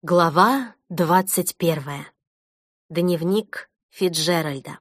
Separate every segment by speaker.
Speaker 1: Глава 21. Дневник Фицджеральда.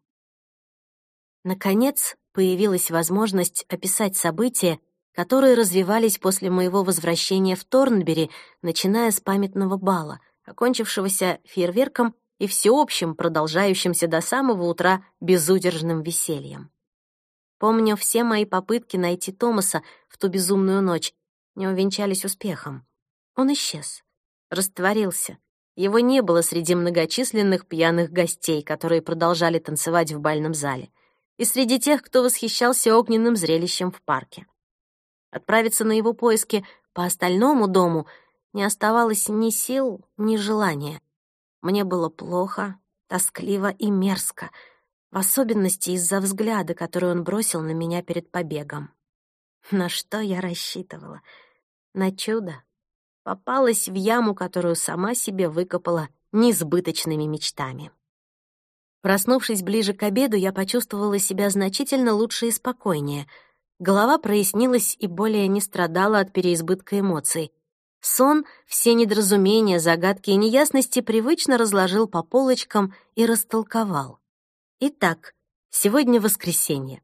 Speaker 1: Наконец, появилась возможность описать события, которые развивались после моего возвращения в Торнбери, начиная с памятного бала, окончившегося фейерверком и всеобщим, продолжающимся до самого утра безудержным весельем. Помню, все мои попытки найти Томаса в ту безумную ночь не увенчались успехом. Он исчез. Растворился. Его не было среди многочисленных пьяных гостей, которые продолжали танцевать в бальном зале, и среди тех, кто восхищался огненным зрелищем в парке. Отправиться на его поиски по остальному дому не оставалось ни сил, ни желания. Мне было плохо, тоскливо и мерзко, в особенности из-за взгляда, который он бросил на меня перед побегом. На что я рассчитывала? На чудо? Попалась в яму, которую сама себе выкопала несбыточными мечтами. Проснувшись ближе к обеду, я почувствовала себя значительно лучше и спокойнее. Голова прояснилась и более не страдала от переизбытка эмоций. Сон все недоразумения, загадки и неясности привычно разложил по полочкам и растолковал. Итак, сегодня воскресенье,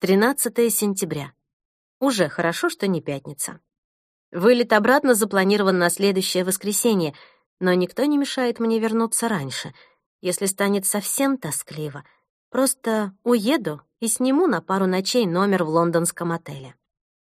Speaker 1: 13 сентября. Уже хорошо, что не пятница. Вылет обратно запланирован на следующее воскресенье, но никто не мешает мне вернуться раньше. Если станет совсем тоскливо, просто уеду и сниму на пару ночей номер в лондонском отеле.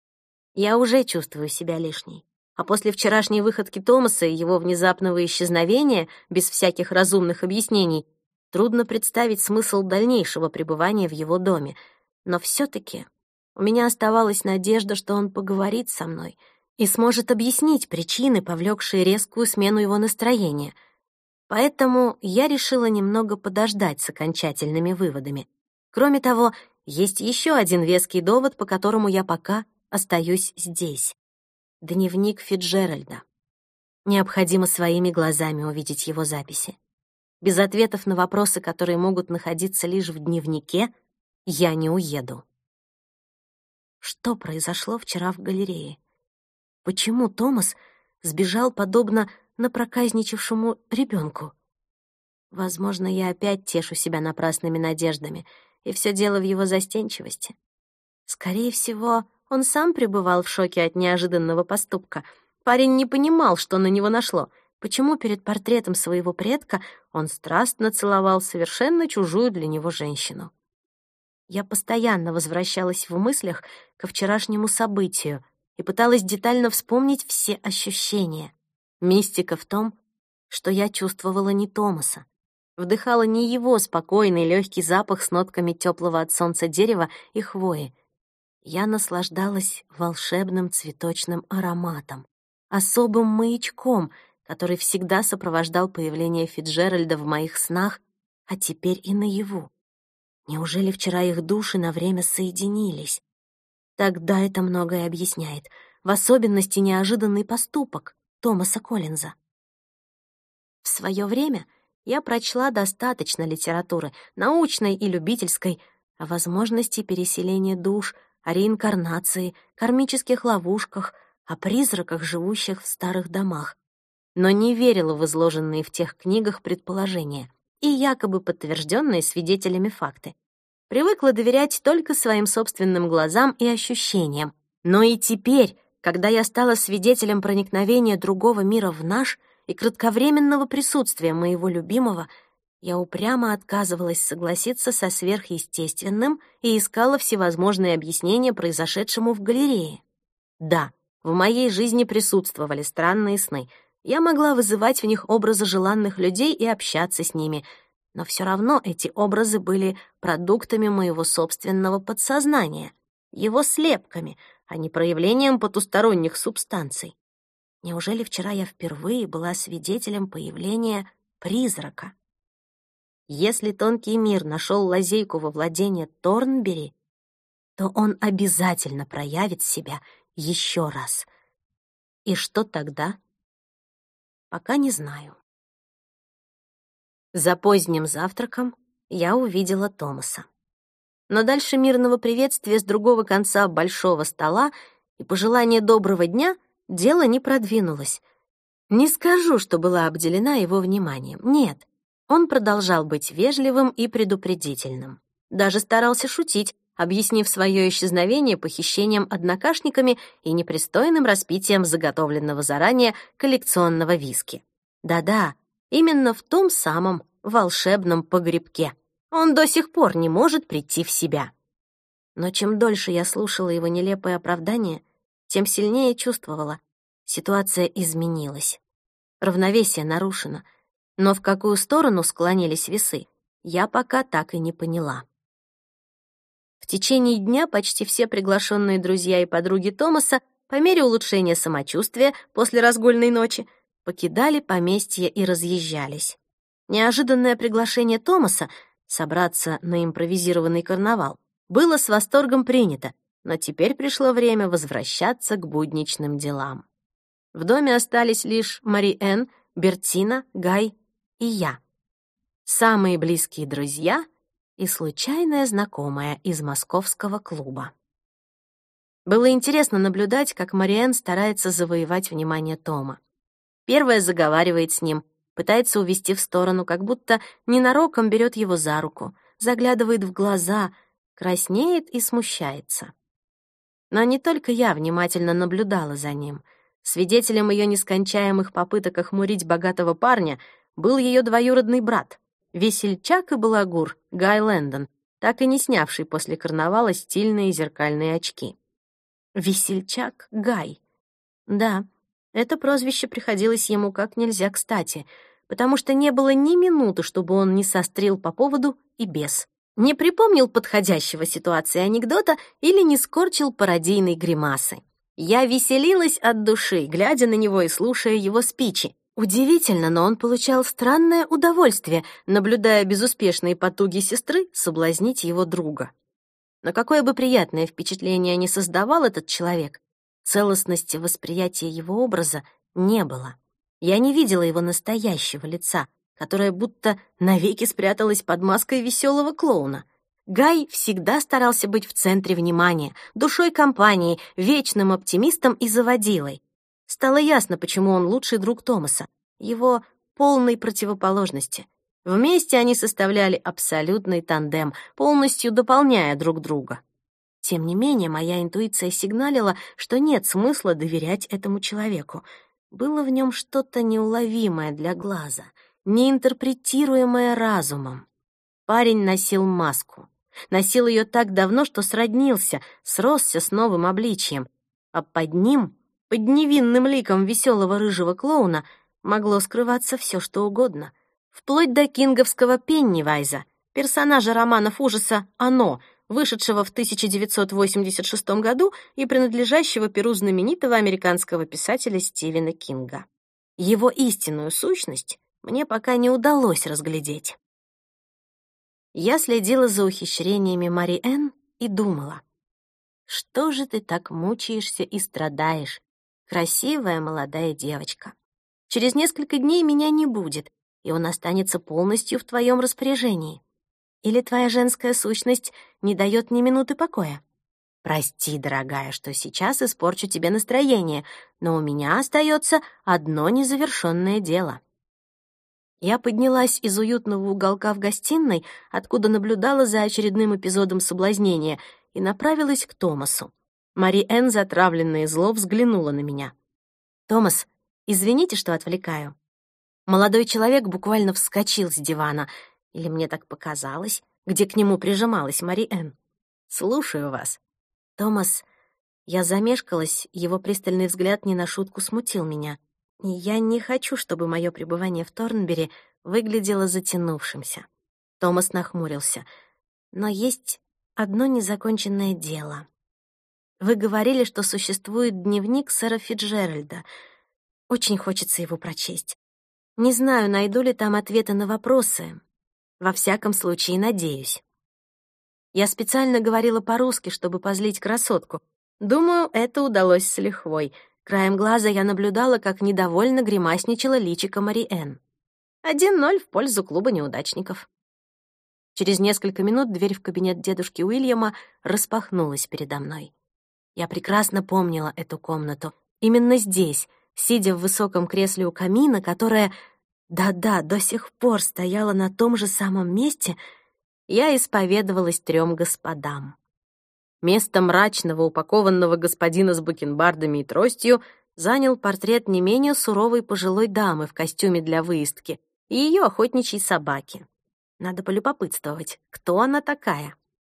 Speaker 1: Я уже чувствую себя лишней. А после вчерашней выходки Томаса и его внезапного исчезновения, без всяких разумных объяснений, трудно представить смысл дальнейшего пребывания в его доме. Но все-таки у меня оставалась надежда, что он поговорит со мной и сможет объяснить причины, повлекшие резкую смену его настроения. Поэтому я решила немного подождать с окончательными выводами. Кроме того, есть еще один веский довод, по которому я пока остаюсь здесь. Дневник Фицджеральда. Необходимо своими глазами увидеть его записи. Без ответов на вопросы, которые могут находиться лишь в дневнике, я не уеду. Что произошло вчера в галерее? Почему Томас сбежал подобно напроказничавшему ребенку? Возможно, я опять тешу себя напрасными надеждами, и все дело в его застенчивости. Скорее всего, он сам пребывал в шоке от неожиданного поступка. Парень не понимал, что на него нашло, почему перед портретом своего предка он страстно целовал совершенно чужую для него женщину. Я постоянно возвращалась в мыслях ко вчерашнему событию и пыталась детально вспомнить все ощущения. Мистика в том, что я чувствовала не Томаса, вдыхала не его спокойный легкий запах с нотками теплого от солнца дерева и хвои. Я наслаждалась волшебным цветочным ароматом, особым маячком, который всегда сопровождал появление Фицджеральда в моих снах, а теперь и наяву. Неужели вчера их души на время соединились? Тогда это многое объясняет, в особенности неожиданный поступок Томаса Коллинза. В свое время я прочла достаточно литературы, научной и любительской, о возможности переселения душ, о реинкарнации, кармических ловушках, о призраках, живущих в старых домах, но не верила в изложенные в тех книгах предположения и якобы подтвержденные свидетелями факты. Привыкла доверять только своим собственным глазам и ощущениям. Но и теперь, когда я стала свидетелем проникновения другого мира в наш и кратковременного присутствия моего любимого, я упрямо отказывалась согласиться со сверхъестественным и искала всевозможные объяснения произошедшему в галерее. Да, в моей жизни присутствовали странные сны. Я могла вызывать в них образы желанных людей и общаться с ними, но все равно эти образы были продуктами моего собственного подсознания, его слепками, а не проявлением потусторонних субстанций. Неужели вчера я впервые была свидетелем появления призрака? Если тонкий мир нашел лазейку во владение Торнбери, то он обязательно проявит себя еще раз. И что тогда? Пока не знаю. За поздним завтраком я увидела Томаса. Но дальше мирного приветствия с другого конца большого стола и пожелания доброго дня дело не продвинулось. Не скажу, что была обделена его вниманием. Нет, он продолжал быть вежливым и предупредительным. Даже старался шутить, объяснив свое исчезновение похищением однокашниками и непристойным распитием заготовленного заранее коллекционного виски. Да-да, именно в том самом волшебном погребке. Он до сих пор не может прийти в себя. Но чем дольше я слушала его нелепое оправдание, тем сильнее чувствовала, ситуация изменилась. Равновесие нарушено, но в какую сторону склонились весы, я пока так и не поняла. В течение дня почти все приглашенные друзья и подруги Томаса по мере улучшения самочувствия после разгульной ночи покидали поместье и разъезжались. Неожиданное приглашение Томаса собраться на импровизированный карнавал было с восторгом принято, но теперь пришло время возвращаться к будничным делам. В доме остались лишь Мари-Энн, Бертина, Гай и я. Самые близкие друзья и случайная знакомая из московского клуба. Было интересно наблюдать, как Мари-Энн старается завоевать внимание Тома. Первая заговаривает с ним, пытается увести в сторону, как будто ненароком берет его за руку, заглядывает в глаза, краснеет и смущается. Но не только я внимательно наблюдала за ним. Свидетелем ее нескончаемых попыток охмурить богатого парня был ее двоюродный брат, весельчак и балагур Гай Лэндон, так и не снявший после карнавала стильные зеркальные очки. Весельчак Гай. Да, это прозвище приходилось ему как нельзя кстати, потому что не было ни минуты, чтобы он не сострил по поводу и без, не припомнил подходящего ситуации анекдота или не скорчил пародийной гримасы. Я веселилась от души, глядя на него и слушая его спичи. Удивительно, но он получал странное удовольствие, наблюдая безуспешные потуги сестры соблазнить его друга. Но какое бы приятное впечатление ни создавал этот человек, целостности восприятия его образа не было. Я не видела его настоящего лица, которое будто навеки спряталось под маской веселого клоуна. Гай всегда старался быть в центре внимания, душой компании, вечным оптимистом и заводилой. Стало ясно, почему он лучший друг Томаса, его полной противоположности. Вместе они составляли абсолютный тандем, полностью дополняя друг друга. Тем не менее, моя интуиция сигналила, что нет смысла доверять этому человеку. Было в нем что-то неуловимое для глаза, неинтерпретируемое разумом. Парень носил маску. Носил ее так давно, что сроднился, сросся с новым обличием. А под ним, под невинным ликом веселого рыжего клоуна, могло скрываться все, что угодно. Вплоть до кинговского Пеннивайза, персонажа романов ужаса «Оно», вышедшего в 1986 году и принадлежащего перу знаменитого американского писателя Стивена Кинга. Его истинную сущность мне пока не удалось разглядеть. Я следила за ухищрениями Мари-Энн и думала, что же ты так мучаешься и страдаешь, красивая молодая девочка. Через несколько дней меня не будет, и он останется полностью в твоем распоряжении. Или твоя женская сущность не дает ни минуты покоя? Прости, дорогая, что сейчас испорчу тебе настроение, но у меня остается одно незавершенное дело. Я поднялась из уютного уголка в гостиной, откуда наблюдала за очередным эпизодом соблазнения, и направилась к Томасу. Мари-Энн, затравленная и зло, взглянула на меня. «Томас, извините, что отвлекаю». Молодой человек буквально вскочил с дивана, или мне так показалось, где к нему прижималась Мари-Энн. «Слушаю вас». «Томас...» Я замешкалась, его пристальный взгляд не на шутку смутил меня. И я не хочу, чтобы мое пребывание в Торнбери выглядело затянувшимся. Томас нахмурился. Но есть одно незаконченное дело. Вы говорили, что существует дневник сэра Фицджеральда. Очень хочется его прочесть. Не знаю, найду ли там ответы на вопросы. Во всяком случае, надеюсь. Я специально говорила по-русски, чтобы позлить красотку. Думаю, это удалось с лихвой. Краем глаза я наблюдала, как недовольно гримасничала личико Мари-Энн. 1-0 в пользу клуба неудачников. Через несколько минут дверь в кабинет дедушки Уильяма распахнулась передо мной. Я прекрасно помнила эту комнату. Именно здесь, Сидя в высоком кресле у камина, которое, да-да, до сих пор стояло на том же самом месте, я исповедовалась 3 господам. Место мрачного, упакованного господина с бакенбардами и тростью занял портрет не менее суровой пожилой дамы в костюме для выездки и ее охотничьей собаки. Надо полюбопытствовать, кто она такая.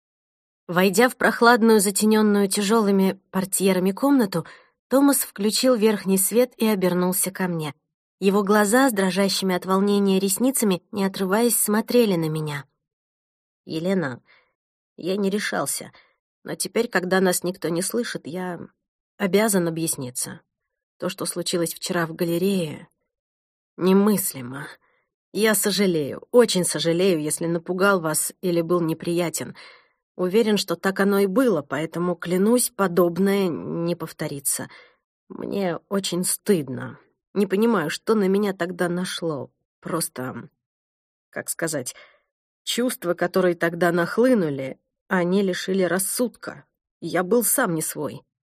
Speaker 1: Войдя в прохладную, затененную тяжелыми портьерами комнату, Томас включил верхний свет и обернулся ко мне. Его глаза с дрожащими от волнения ресницами, не отрываясь, смотрели на меня. «Елена, я не решался, но теперь, когда нас никто не слышит, я обязан объясниться. То, что случилось вчера в галерее, немыслимо. Я сожалею, очень сожалею, если напугал вас или был неприятен. Уверен, что так оно и было, поэтому, клянусь, подобное не повторится. Мне очень стыдно. Не понимаю, что на меня тогда нашло. Просто, как сказать, чувства, которые тогда нахлынули, они лишили рассудка. Я был сам не свой.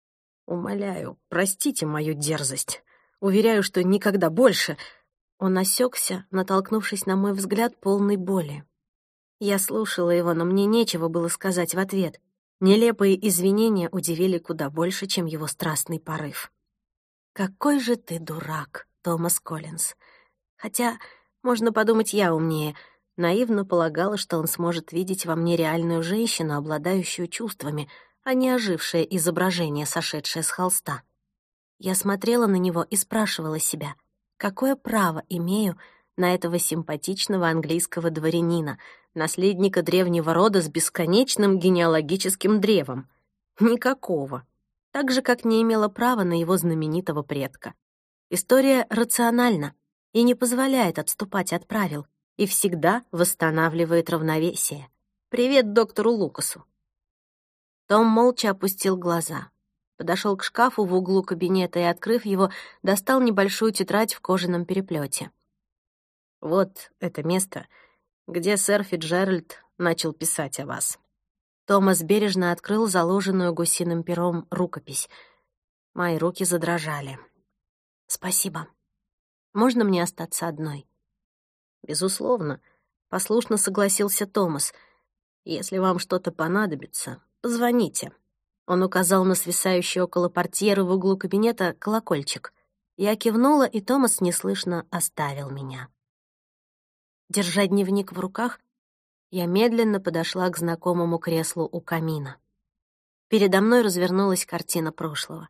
Speaker 1: Умоляю, простите мою дерзость. Уверяю, что никогда больше...» Он осекся, натолкнувшись на мой взгляд, полный боли. Я слушала его, но мне нечего было сказать в ответ. Нелепые извинения удивили куда больше, чем его страстный порыв. «Какой же ты дурак, Томас Коллинз!» Хотя, можно подумать, я умнее. Наивно полагала, что он сможет видеть во мне реальную женщину, обладающую чувствами, а не ожившее изображение, сошедшее с холста. Я смотрела на него и спрашивала себя, какое право имею на этого симпатичного английского дворянина, наследника древнего рода с бесконечным генеалогическим древом? Никакого. Так же, как не имела права на его знаменитого предка. История рациональна и не позволяет отступать от правил, и всегда восстанавливает равновесие. Привет доктору Лукасу. Том молча опустил глаза. Подошел к шкафу в углу кабинета и, открыв его, достал небольшую тетрадь в кожаном переплете. «Вот это место, где сэр Фицджеральд начал писать о вас». Томас бережно открыл заложенную гусиным пером рукопись. Мои руки задрожали. «Спасибо. Можно мне остаться одной?» «Безусловно», — послушно согласился Томас. «Если вам что-то понадобится, позвоните». Он указал на свисающий около портьеры в углу кабинета колокольчик. Я кивнула, и Томас неслышно оставил меня. Держа дневник в руках, я медленно подошла к знакомому креслу у камина. Передо мной развернулась картина прошлого.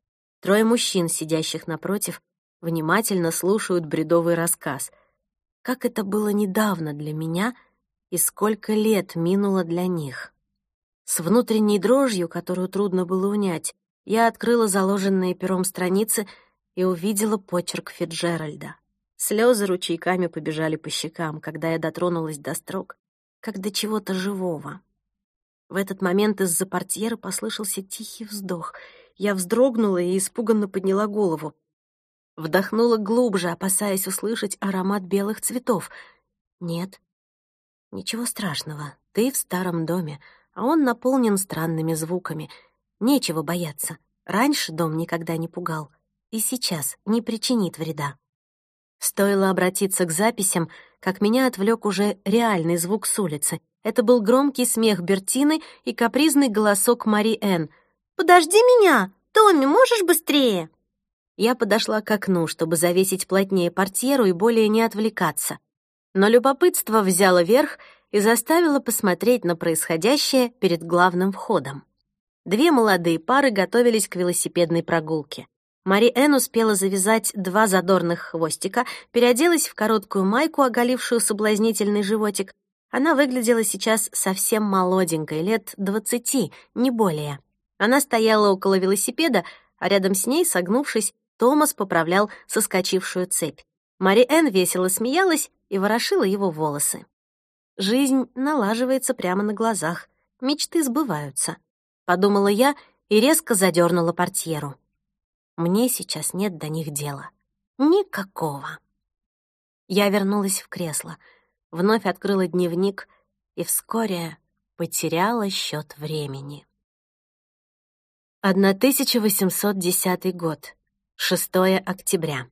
Speaker 1: 3 мужчин, сидящих напротив, внимательно слушают бредовый рассказ. Как это было недавно для меня и сколько лет минуло для них. С внутренней дрожью, которую трудно было унять, я открыла заложенные пером страницы и увидела почерк Фицджеральда. Слезы ручейками побежали по щекам, когда я дотронулась до строк, как до чего-то живого. В этот момент из-за портьеры послышался тихий вздох. Я вздрогнула и испуганно подняла голову. Вдохнула глубже, опасаясь услышать аромат белых цветов. Нет, ничего страшного, ты в старом доме, а он наполнен странными звуками. Нечего бояться. Раньше дом никогда не пугал, и сейчас не причинит вреда. Стоило обратиться к записям, как меня отвлек уже реальный звук с улицы. Это был громкий смех Бертины и капризный голосок Мари Энн. «Подожди меня! Томми, можешь быстрее?» Я подошла к окну, чтобы завесить плотнее портьеру и более не отвлекаться. Но любопытство взяло верх и заставило посмотреть на происходящее перед главным входом. 2 молодые пары готовились к велосипедной прогулке. Мари Энн успела завязать 2 задорных хвостика, переоделась в короткую майку, оголившую соблазнительный животик. Она выглядела сейчас совсем молоденькой, лет 20, не более. Она стояла около велосипеда, а рядом с ней, согнувшись, Томас поправлял соскочившую цепь. Мари Энн весело смеялась и ворошила его волосы. Жизнь налаживается прямо на глазах, мечты сбываются, подумала я и резко задернула портьеру. Мне сейчас нет до них дела. Никакого. Я вернулась в кресло, вновь открыла дневник и вскоре потеряла счет времени. 1810 год. 6 октября.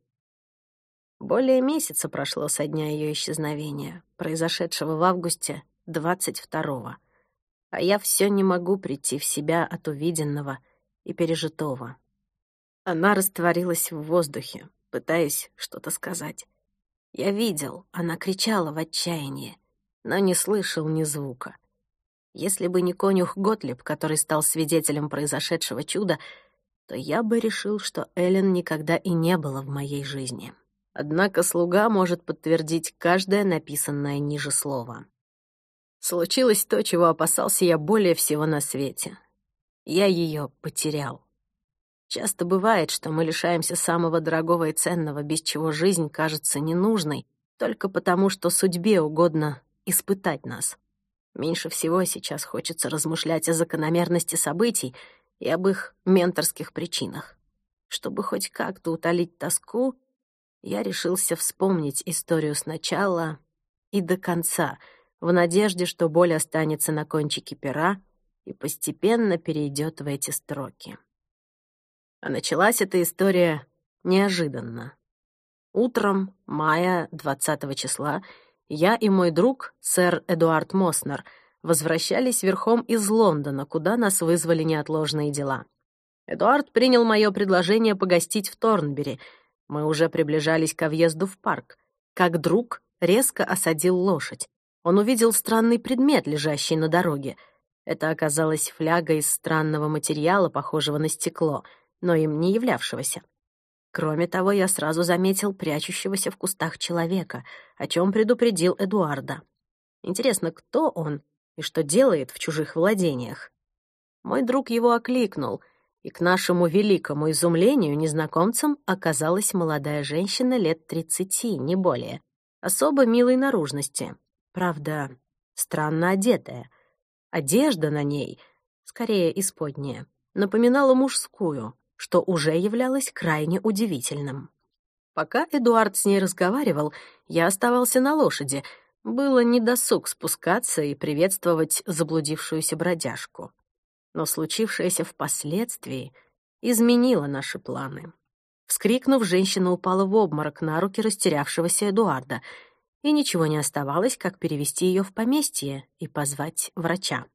Speaker 1: Более месяца прошло со дня ее исчезновения, произошедшего в августе 22-го. А я все не могу прийти в себя от увиденного и пережитого. Она растворилась в воздухе, пытаясь что-то сказать. Я видел, она кричала в отчаянии, но не слышал ни звука. Если бы не конюх Готлиб, который стал свидетелем произошедшего чуда, то я бы решил, что Эллен никогда и не было в моей жизни. Однако слуга может подтвердить каждое написанное ниже слово. Случилось то, чего опасался я более всего на свете. Я ее потерял. Часто бывает, что мы лишаемся самого дорогого и ценного, без чего жизнь кажется ненужной, только потому, что судьбе угодно испытать нас. Меньше всего сейчас хочется размышлять о закономерности событий и об их менторских причинах. Чтобы хоть как-то утолить тоску, я решился вспомнить историю сначала и до конца, в надежде, что боль останется на кончике пера и постепенно перейдет в эти строки. А началась эта история неожиданно. Утром мая 20 числа я и мой друг, сэр Эдуард Моснер, возвращались верхом из Лондона, куда нас вызвали неотложные дела. Эдуард принял мое предложение погостить в Торнбери. Мы уже приближались к въезду в парк. Как друг резко осадил лошадь. Он увидел странный предмет, лежащий на дороге. Это оказалась фляга из странного материала, похожего на стекло, но им не являвшегося. Кроме того, я сразу заметил прячущегося в кустах человека, о чем предупредил Эдуарда. Интересно, кто он и что делает в чужих владениях? Мой друг его окликнул, и к нашему великому изумлению незнакомцем оказалась молодая женщина лет 30, не более, особо милой наружности, правда, странно одетая. Одежда на ней, скорее исподняя, напоминала мужскую, что уже являлось крайне удивительным. Пока Эдуард с ней разговаривал, я оставался на лошади. Было недосуг спускаться и приветствовать заблудившуюся бродяжку. Но случившееся впоследствии изменило наши планы. Вскрикнув, женщина упала в обморок на руки растерявшегося Эдуарда, и ничего не оставалось, как перевести ее в поместье и позвать врача.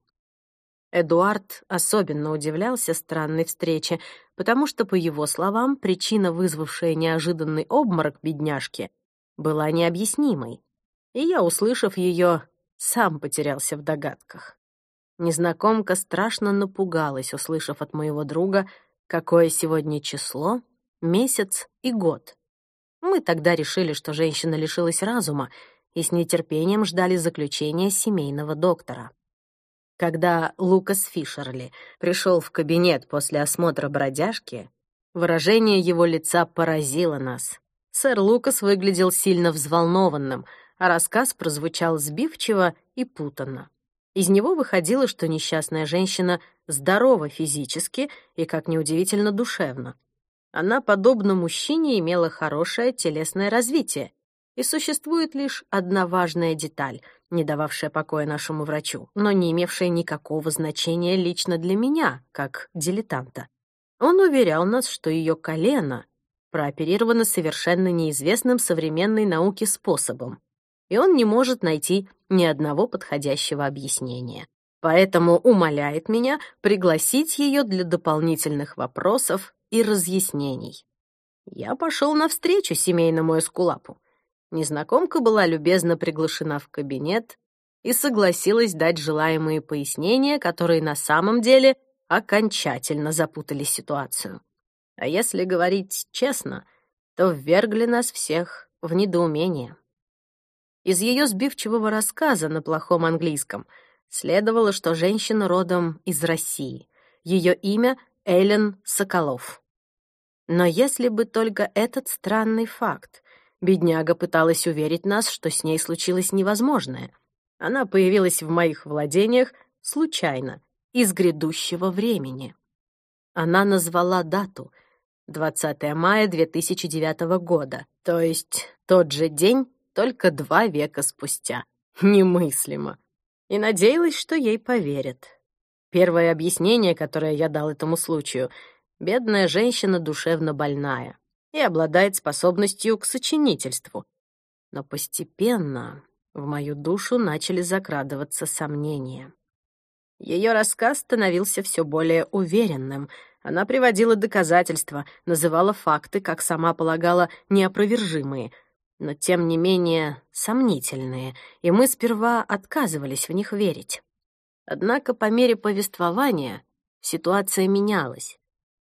Speaker 1: Эдуард особенно удивлялся странной встрече, потому что, по его словам, причина, вызвавшая неожиданный обморок бедняжки, была необъяснимой. И я, услышав ее, сам потерялся в догадках. Незнакомка страшно напугалась, услышав от моего друга, какое сегодня число, месяц и год. Мы тогда решили, что женщина лишилась разума, и с нетерпением ждали заключения семейного доктора. Когда Лукас Фишерли пришел в кабинет после осмотра бродяжки, выражение его лица поразило нас. Сэр Лукас выглядел сильно взволнованным, а рассказ прозвучал сбивчиво и путанно. Из него выходило, что несчастная женщина здорова физически и, как неудивительно, душевно. Она, подобно мужчине, имела хорошее телесное развитие, и существует лишь одна важная деталь, не дававшая покоя нашему врачу, но не имевшая никакого значения лично для меня, как дилетанта. Он уверял нас, что ее колено прооперировано совершенно неизвестным современной науке способом, и он не может найти ни одного подходящего объяснения. Поэтому умоляет меня пригласить ее для дополнительных вопросов и разъяснений. Я пошел навстречу семейному эскулапу. Незнакомка была любезно приглашена в кабинет и согласилась дать желаемые пояснения, которые на самом деле окончательно запутали ситуацию. А если говорить честно, то ввергли нас всех в недоумение. Из ее сбивчивого рассказа на плохом английском следовало, что женщина родом из России. Ее имя — Эллен Соколов. Но если бы только этот странный факт, бедняга пыталась уверить нас, что с ней случилось невозможное. Она появилась в моих владениях случайно, из грядущего времени. Она назвала дату — 20 мая 2009 года, то есть тот же день, только 2 века спустя. Немыслимо. И надеялась, что ей поверят. Первое объяснение, которое я дал этому случаю — Бедная женщина душевно больная и обладает способностью к сочинительству. Но постепенно в мою душу начали закрадываться сомнения. Ее рассказ становился все более уверенным. Она приводила доказательства, называла факты, как сама полагала, неопровержимые, но тем не менее сомнительные, и мы сперва отказывались в них верить. Однако по мере повествования ситуация менялась.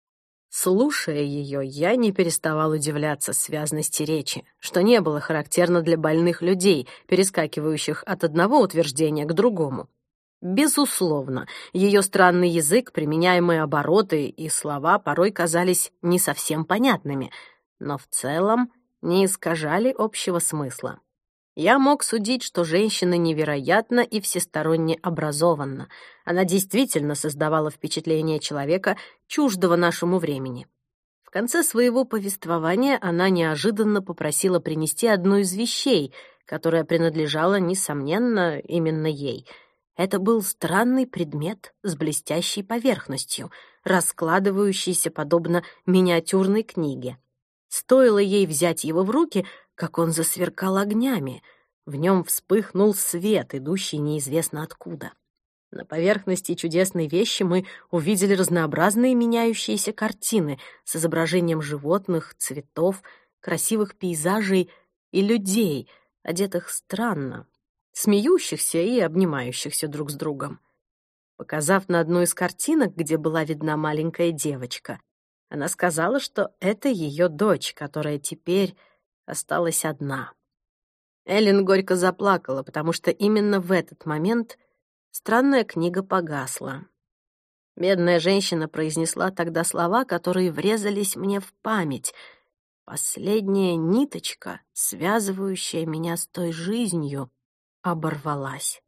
Speaker 1: Слушая ее, я не переставал удивляться связности речи, что не было характерно для больных людей, перескакивающих от одного утверждения к другому. Безусловно, ее странный язык, применяемые обороты и слова порой казались не совсем понятными, но в целом не искажали общего смысла. Я мог судить, что женщина невероятно и всесторонне образована. Она действительно создавала впечатление человека, чуждого нашему времени. В конце своего повествования она неожиданно попросила принести одну из вещей, которая принадлежала, несомненно, именно ей. Это был странный предмет с блестящей поверхностью, раскладывающийся подобно миниатюрной книге. Стоило ей взять его в руки, как он засверкал огнями. В нем вспыхнул свет, идущий неизвестно откуда. На поверхности чудесной вещи мы увидели разнообразные меняющиеся картины с изображением животных, цветов, красивых пейзажей и людей, одетых странно, смеющихся и обнимающихся друг с другом. Показав на одну из картинок, где была видна маленькая девочка, она сказала, что это ее дочь, которая теперь осталась одна. Эллен горько заплакала, потому что именно в этот момент странная книга погасла. Бедная женщина произнесла тогда слова, которые врезались мне в память. Последняя ниточка, связывающая меня с той жизнью, оборвалась.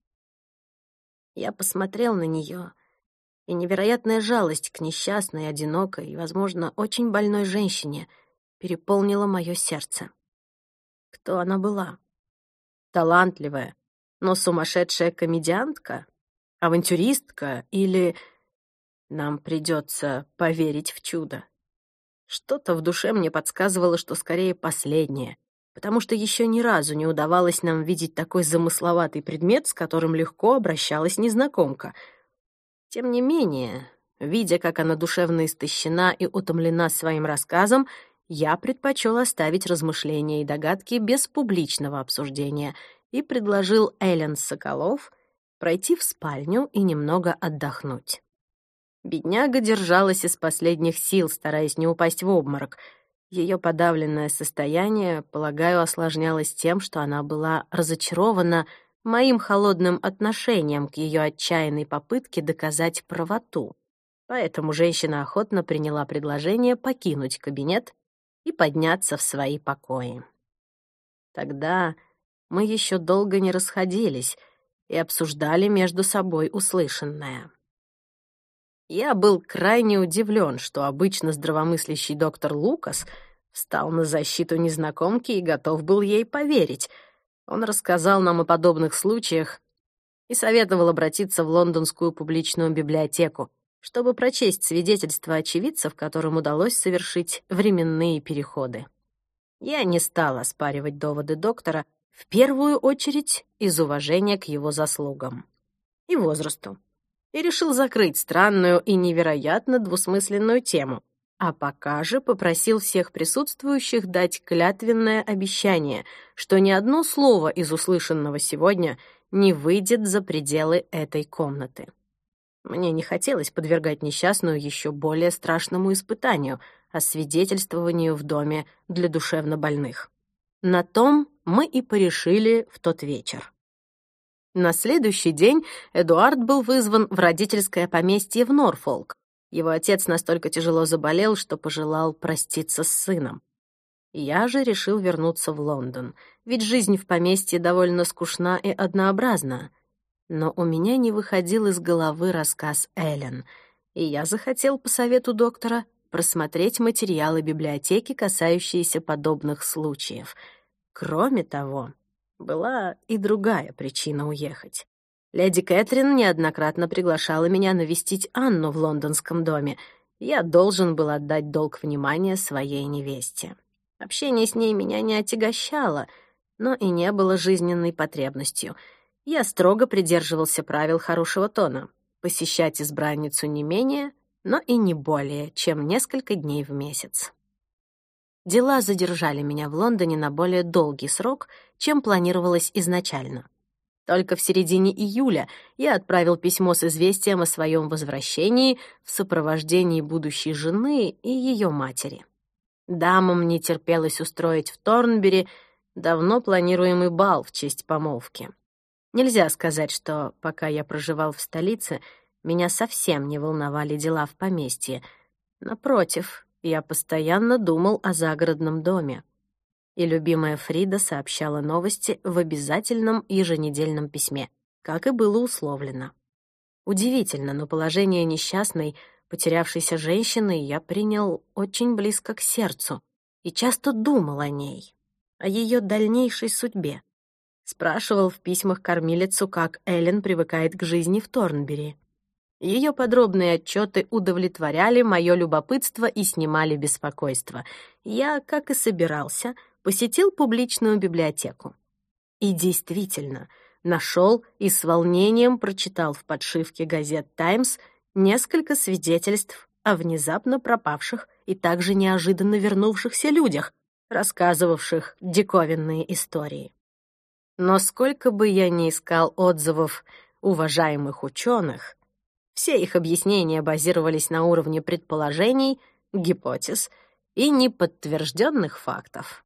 Speaker 1: Я посмотрел на нее, и невероятная жалость к несчастной, одинокой и, возможно, очень больной женщине переполнила мое сердце. Кто она была? Талантливая, но сумасшедшая комедиантка? Авантюристка? Или нам придется поверить в чудо? Что-то в душе мне подсказывало, что скорее последнее, потому что еще ни разу не удавалось нам видеть такой замысловатый предмет, с которым легко обращалась незнакомка. Тем не менее, видя, как она душевно истощена и утомлена своим рассказом, я предпочел оставить размышления и догадки без публичного обсуждения и предложил Эллен Соколов пройти в спальню и немного отдохнуть. Бедняга держалась из последних сил, стараясь не упасть в обморок. Ее подавленное состояние, полагаю, осложнялось тем, что она была разочарована моим холодным отношением к ее отчаянной попытке доказать правоту. Поэтому женщина охотно приняла предложение покинуть кабинет и подняться в свои покои. Тогда мы еще долго не расходились и обсуждали между собой услышанное. Я был крайне удивлен, что обычно здравомыслящий доктор Лукас встал на защиту незнакомки и готов был ей поверить. Он рассказал нам о подобных случаях и советовал обратиться в лондонскую публичную библиотеку, чтобы прочесть свидетельства очевидцев, которым удалось совершить временные переходы. Я не стал оспаривать доводы доктора, в первую очередь из уважения к его заслугам и возрасту, и решил закрыть странную и невероятно двусмысленную тему, а пока же попросил всех присутствующих дать клятвенное обещание, что ни одно слово из услышанного сегодня не выйдет за пределы этой комнаты. Мне не хотелось подвергать несчастную еще более страшному испытанию — освидетельствованию в доме для душевнобольных. На том мы и порешили в тот вечер. На следующий день Эдуард был вызван в родительское поместье в Норфолк. Его отец настолько тяжело заболел, что пожелал проститься с сыном. Я же решил вернуться в Лондон, ведь жизнь в поместье довольно скучна и однообразна. Но у меня не выходил из головы рассказ Эллен, и я захотел по совету доктора просмотреть материалы библиотеки, касающиеся подобных случаев. Кроме того, была и другая причина уехать. Леди Кэтрин неоднократно приглашала меня навестить Анну в лондонском доме, я должен был отдать долг внимания своей невесте. Общение с ней меня не отягощало, но и не было жизненной потребностью. Я строго придерживался правил хорошего тона — посещать избранницу не менее, но и не более, чем несколько дней в месяц. Дела задержали меня в Лондоне на более долгий срок, чем планировалось изначально. Только в середине июля я отправил письмо с известием о своем возвращении в сопровождении будущей жены и ее матери. Дамам не терпелось устроить в Торнбери давно планируемый бал в честь помолвки. Нельзя сказать, что, пока я проживал в столице, меня совсем не волновали дела в поместье. Напротив, я постоянно думал о загородном доме. И любимая Фрида сообщала новости в обязательном еженедельном письме, как и было условлено. Удивительно, но положение несчастной, потерявшейся женщины я принял очень близко к сердцу и часто думал о ней, о ее дальнейшей судьбе. Спрашивал в письмах кормилицу, как Эллен привыкает к жизни в Торнбери. Ее подробные отчеты удовлетворяли мое любопытство и снимали беспокойство. Я, как и собирался, посетил публичную библиотеку. И действительно, нашел и с волнением прочитал в подшивке газет «Таймс» несколько свидетельств о внезапно пропавших и также неожиданно вернувшихся людях, рассказывавших диковинные истории. Но сколько бы я ни искал отзывов уважаемых ученых, все их объяснения базировались на уровне предположений, гипотез и неподтвержденных фактов.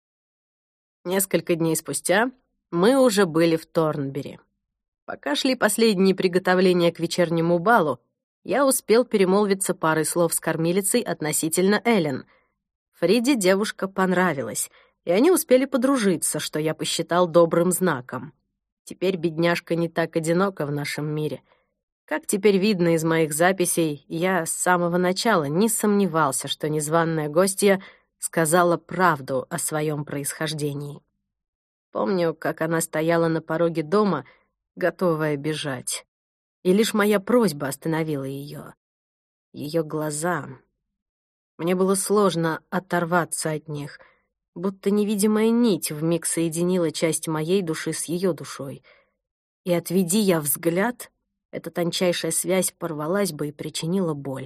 Speaker 1: Несколько дней спустя мы уже были в Торнбери. Пока шли последние приготовления к вечернему балу, я успел перемолвиться парой слов с кормилицей относительно Эллен. Фриде девушка понравилась, и они успели подружиться, что я посчитал добрым знаком. Теперь бедняжка не так одинока в нашем мире. Как теперь видно из моих записей, я с самого начала не сомневался, что незваная гостья сказала правду о своем происхождении. Помню, как она стояла на пороге дома, готовая бежать. И лишь моя просьба остановила ее. Ее глаза. Мне было сложно оторваться от них, будто невидимая нить вмиг соединила часть моей души с ее душой. И отведи я взгляд, эта тончайшая связь порвалась бы и причинила боль.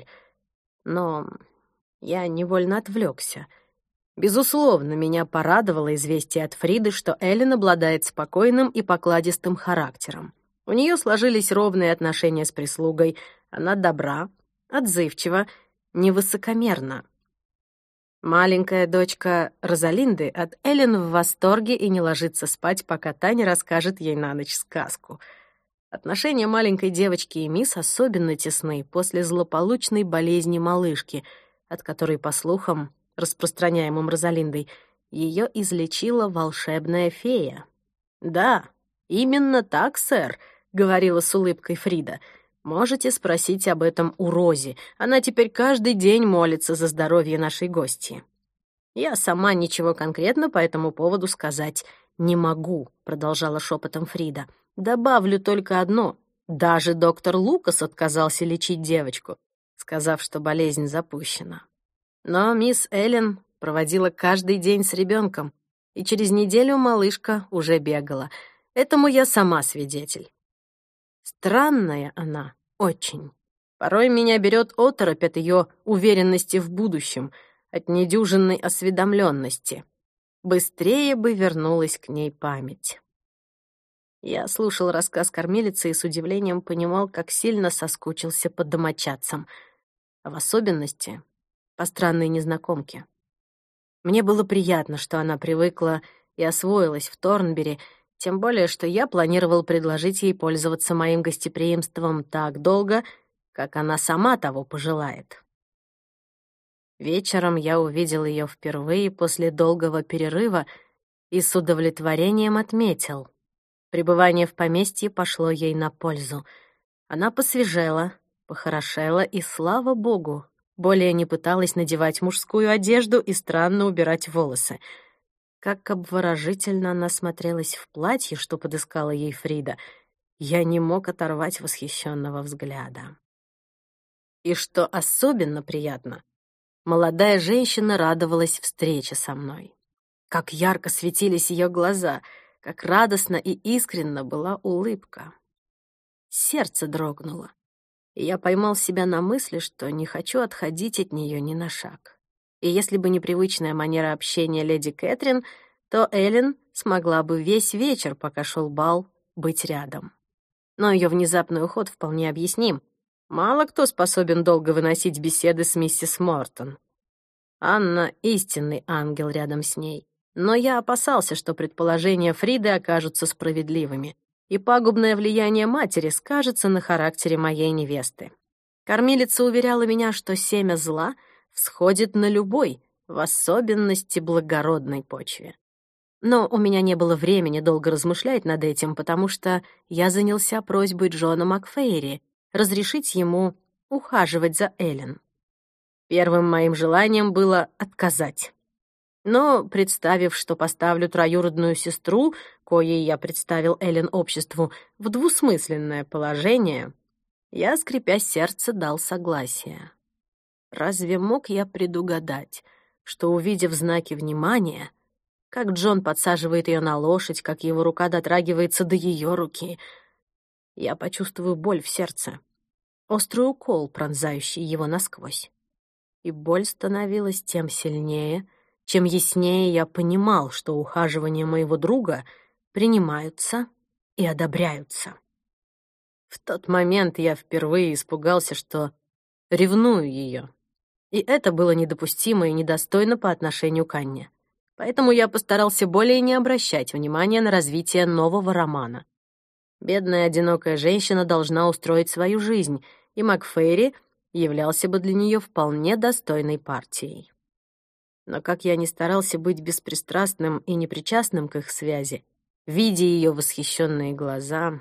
Speaker 1: Но я невольно отвлекся. Безусловно, меня порадовало известие от Фриды, что Эллен обладает спокойным и покладистым характером. У нее сложились ровные отношения с прислугой. Она добра, отзывчива, невысокомерна. Маленькая дочка Розалинды от Эллен в восторге и не ложится спать, пока та не расскажет ей на ночь сказку. Отношения маленькой девочки и мисс особенно тесны после злополучной болезни малышки, от которой, по слухам, распространяемым Розалиндой, ее излечила волшебная фея. «Да, именно так, сэр», — говорила с улыбкой Фрида. «Можете спросить об этом у Рози. Она теперь каждый день молится за здоровье нашей гости». «Я сама ничего конкретно по этому поводу сказать не могу», — продолжала шепотом Фрида. «Добавлю только одно. Даже доктор Лукас отказался лечить девочку, сказав, что болезнь запущена. Но мисс Эллен проводила каждый день с ребенком, и через неделю малышка уже бегала. Этому я сама свидетель. Странная она, очень. Порой меня берет оторопь от ее уверенности в будущем, от недюжинной осведомленности. Быстрее бы вернулась к ней память». Я слушал рассказ кормилицы и с удивлением понимал, как сильно соскучился по домочадцам, а в особенности по странной незнакомке. Мне было приятно, что она привыкла и освоилась в Торнбери, тем более, что я планировал предложить ей пользоваться моим гостеприимством так долго, как она сама того пожелает. Вечером я увидел ее впервые после долгого перерыва и с удовлетворением отметил. Пребывание в поместье пошло ей на пользу. Она посвежела, похорошела и, слава богу, более не пыталась надевать мужскую одежду и странно убирать волосы. Как обворожительно она смотрелась в платье, что подыскала ей Фрида. Я не мог оторвать восхищенного взгляда. И что особенно приятно, молодая женщина радовалась встрече со мной. Как ярко светились ее глаза, как радостно и искренна была улыбка. Сердце дрогнуло, и я поймал себя на мысли, что не хочу отходить от нее ни на шаг. И если бы не привычная манера общения леди Кэтрин, то Эллен смогла бы весь вечер, пока шел бал, быть рядом. Но ее внезапный уход вполне объясним. Мало кто способен долго выносить беседы с миссис Мортон. Анна — истинный ангел рядом с ней. Но я опасался, что предположения Фриды окажутся справедливыми, и пагубное влияние матери скажется на характере моей невесты. Кормилица уверяла меня, что семя зла всходит на любой, в особенности благородной почве. Но у меня не было времени долго размышлять над этим, потому что я занялся просьбой Джона Макфейри разрешить ему ухаживать за Эллен. Первым моим желанием было отказать. Но, представив, что поставлю троюродную сестру, коей я представил Эллен обществу, в двусмысленное положение, я, скрипя сердце, дал согласие. Разве мог я предугадать, что, увидев знаки внимания, как Джон подсаживает ее на лошадь, как его рука дотрагивается до ее руки, я почувствую боль в сердце, острый укол, пронзающий его насквозь. И боль становилась тем сильнее, чем яснее я понимал, что ухаживания моего друга принимаются и одобряются. В тот момент я впервые испугался, что ревную ее. И это было недопустимо и недостойно по отношению к Анне. Поэтому я постарался более не обращать внимания на развитие нового романа. Бедная одинокая женщина должна устроить свою жизнь, и Макфейри являлся бы для нее вполне достойной партией. Но как я ни старался быть беспристрастным и непричастным к их связи, видя ее восхищенные глаза,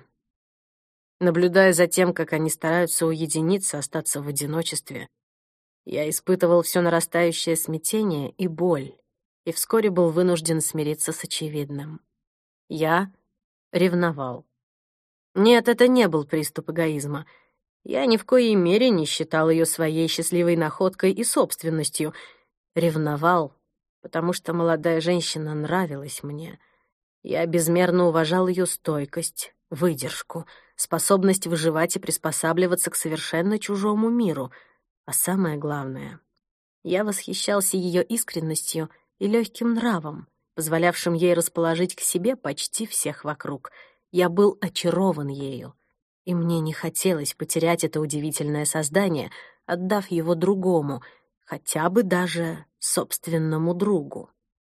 Speaker 1: наблюдая за тем, как они стараются уединиться, остаться в одиночестве, я испытывал все нарастающее смятение и боль, и вскоре был вынужден смириться с очевидным. Я ревновал. Нет, это не был приступ эгоизма. Я ни в коей мере не считал ее своей счастливой находкой и собственностью. Ревновал, потому что молодая женщина нравилась мне. Я безмерно уважал ее стойкость, выдержку, способность выживать и приспосабливаться к совершенно чужому миру. А самое главное, я восхищался ее искренностью и легким нравом, позволявшим ей расположить к себе почти всех вокруг. Я был очарован ею, и мне не хотелось потерять это удивительное создание, отдав его другому, хотя бы даже собственному другу.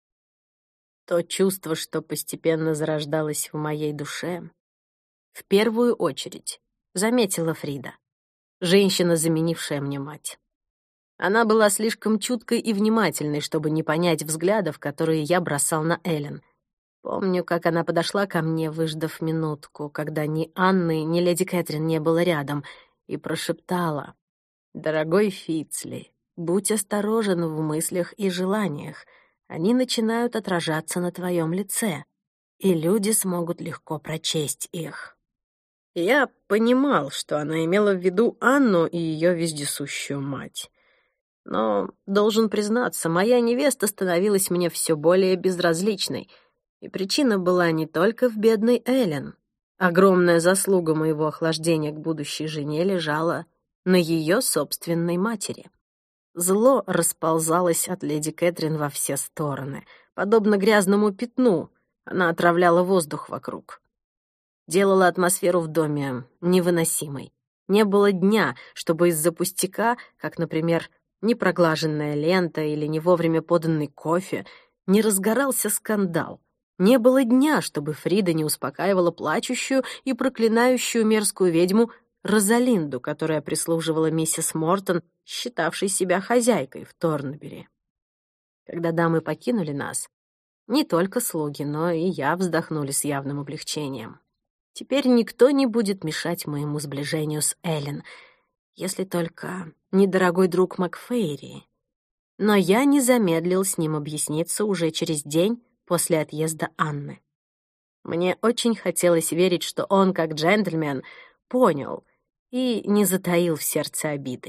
Speaker 1: То чувство, что постепенно зарождалось в моей душе, в первую очередь заметила Фрида, женщина, заменившая мне мать. Она была слишком чуткой и внимательной, чтобы не понять взглядов, которые я бросал на Эллен. Помню, как она подошла ко мне, выждав минутку, когда ни Анны, ни леди Кэтрин не было рядом, и прошептала: «Дорогой Фицли, будь осторожен в мыслях и желаниях. Они начинают отражаться на твоем лице, и люди смогут легко прочесть их». Я понимал, что она имела в виду Анну и ее вездесущую мать. Но, должен признаться, моя невеста становилась мне все более безразличной, и причина была не только в бедной Эллен. Огромная заслуга моего охлаждения к будущей жене лежала на ее собственной матери. Зло расползалось от леди Кэтрин во все стороны. Подобно грязному пятну, она отравляла воздух вокруг. Делала атмосферу в доме невыносимой. Не было дня, чтобы из-за пустяка, как, например, непроглаженная лента или не вовремя поданный кофе, не разгорался скандал. Не было дня, чтобы Фрида не успокаивала плачущую и проклинающую мерзкую ведьму Розалинду, которая прислуживала миссис Мортон, считавшей себя хозяйкой в Торнбери. Когда дамы покинули нас, не только слуги, но и я вздохнули с явным облегчением. Теперь никто не будет мешать моему сближению с Эллен, если только недорогой друг Макфейри. Но я не замедлил с ним объясниться уже через день после отъезда Анны. Мне очень хотелось верить, что он, как джентльмен, понял и не затаил в сердце обиды.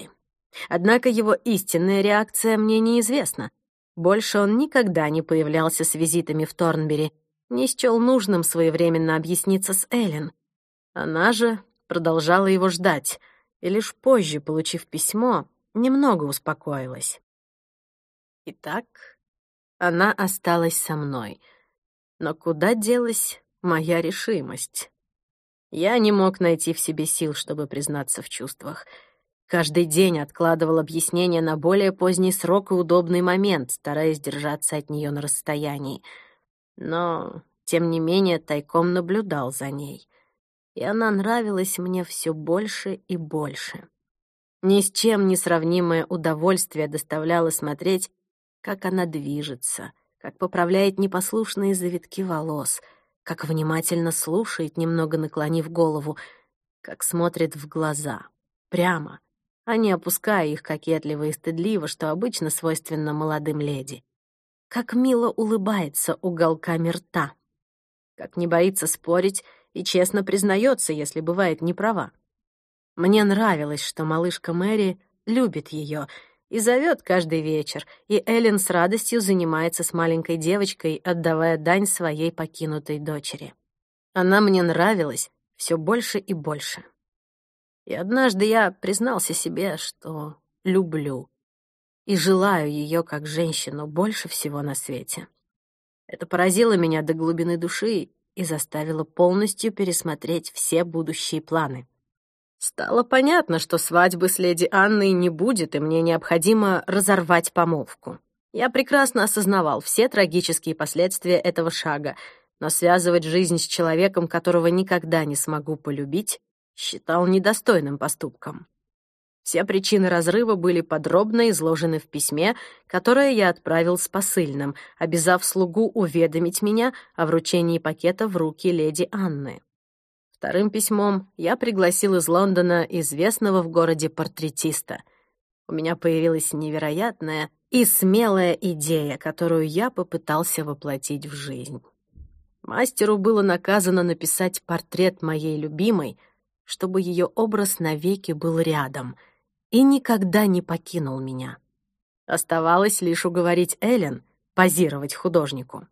Speaker 1: Однако его истинная реакция мне неизвестна. Больше он никогда не появлялся с визитами в Торнбери, не счёл нужным своевременно объясниться с Эллен. Она же продолжала его ждать, и лишь позже, получив письмо, немного успокоилась. Итак, она осталась со мной. Но куда делась моя решимость? Я не мог найти в себе сил, чтобы признаться в чувствах. Каждый день откладывал объяснение на более поздний срок и удобный момент, стараясь держаться от нее на расстоянии. Но, тем не менее, тайком наблюдал за ней. И она нравилась мне все больше и больше. Ни с чем не сравнимое удовольствие доставляло смотреть, как она движется, как поправляет непослушные завитки волос, как внимательно слушает, немного наклонив голову, как смотрит в глаза, прямо, а не опуская их кокетливо и стыдливо, что обычно свойственно молодым леди. Как мило улыбается уголками рта, как не боится спорить и честно признается, если бывает неправа. Мне нравилось, что малышка Мэри любит ее и зовет каждый вечер, и Эллен с радостью занимается с маленькой девочкой, отдавая дань своей покинутой дочери. Она мне нравилась все больше и больше. И однажды я признался себе, что люблю и желаю ее как женщину больше всего на свете. Это поразило меня до глубины души и заставило полностью пересмотреть все будущие планы. Стало понятно, что свадьбы с леди Анной не будет, и мне необходимо разорвать помолвку. Я прекрасно осознавал все трагические последствия этого шага, но связывать жизнь с человеком, которого никогда не смогу полюбить, считал недостойным поступком. Все причины разрыва были подробно изложены в письме, которое я отправил с посыльным, обязав слугу уведомить меня о вручении пакета в руки леди Анны. Вторым письмом я пригласил из Лондона известного в городе портретиста. У меня появилась невероятная и смелая идея, которую я попытался воплотить в жизнь. Мастеру было наказано написать портрет моей любимой, чтобы ее образ навеки был рядом и никогда не покинул меня. Оставалось лишь уговорить Эллен позировать художнику.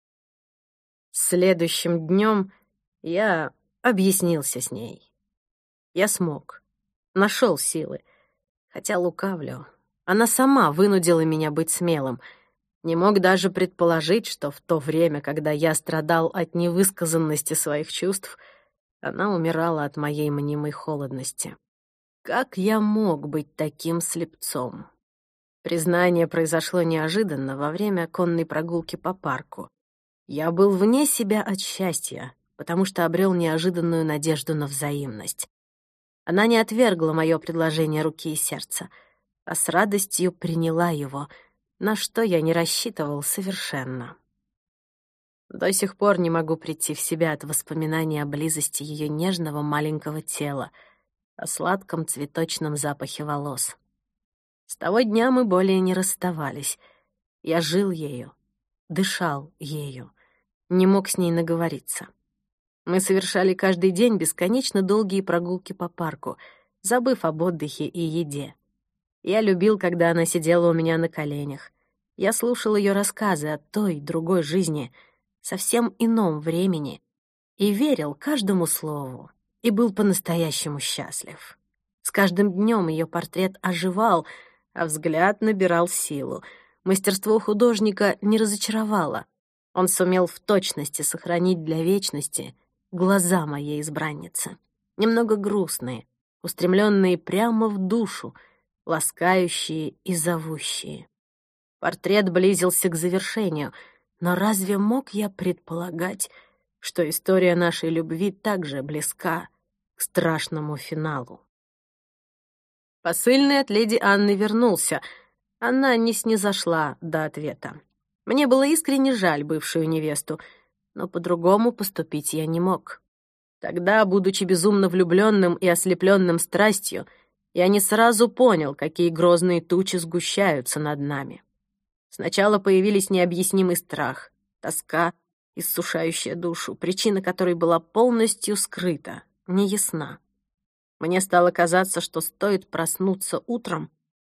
Speaker 1: Следующим днем я объяснился с ней. Я смог, нашел силы, хотя лукавлю. Она сама вынудила меня быть смелым. Не мог даже предположить, что в то время, когда я страдал от невысказанности своих чувств, она умирала от моей мнимой холодности. Как я мог быть таким слепцом? Признание произошло неожиданно во время конной прогулки по парку. Я был вне себя от счастья, потому что обрел неожиданную надежду на взаимность. Она не отвергла мое предложение руки и сердца, а с радостью приняла его, на что я не рассчитывал совершенно. До сих пор не могу прийти в себя от воспоминаний о близости ее нежного маленького тела, о сладком цветочном запахе волос. С того дня мы более не расставались. Я жил ею, дышал ею, не мог с ней наговориться. Мы совершали каждый день бесконечно долгие прогулки по парку, забыв об отдыхе и еде. Я любил, когда она сидела у меня на коленях. Я слушал ее рассказы о той, другой жизни, совсем ином времени, и верил каждому слову, и был по-настоящему счастлив. С каждым днем ее портрет оживал, а взгляд набирал силу. Мастерство художника не разочаровало. Он сумел в точности сохранить для вечности глаза моей избранницы, немного грустные, устремленные прямо в душу, ласкающие и зовущие. Портрет близился к завершению, но разве мог я предполагать, что история нашей любви так же близка к страшному финалу? Посыльный от леди Анны вернулся. Она не снизошла до ответа. Мне было искренне жаль бывшую невесту, но по-другому поступить я не мог. Тогда, будучи безумно влюбленным и ослепленным страстью, я не сразу понял, какие грозные тучи сгущаются над нами. Сначала появились необъяснимый страх, тоска, иссушающая душу, причина которой была полностью скрыта, неясна. Мне стало казаться, что стоит проснуться утром,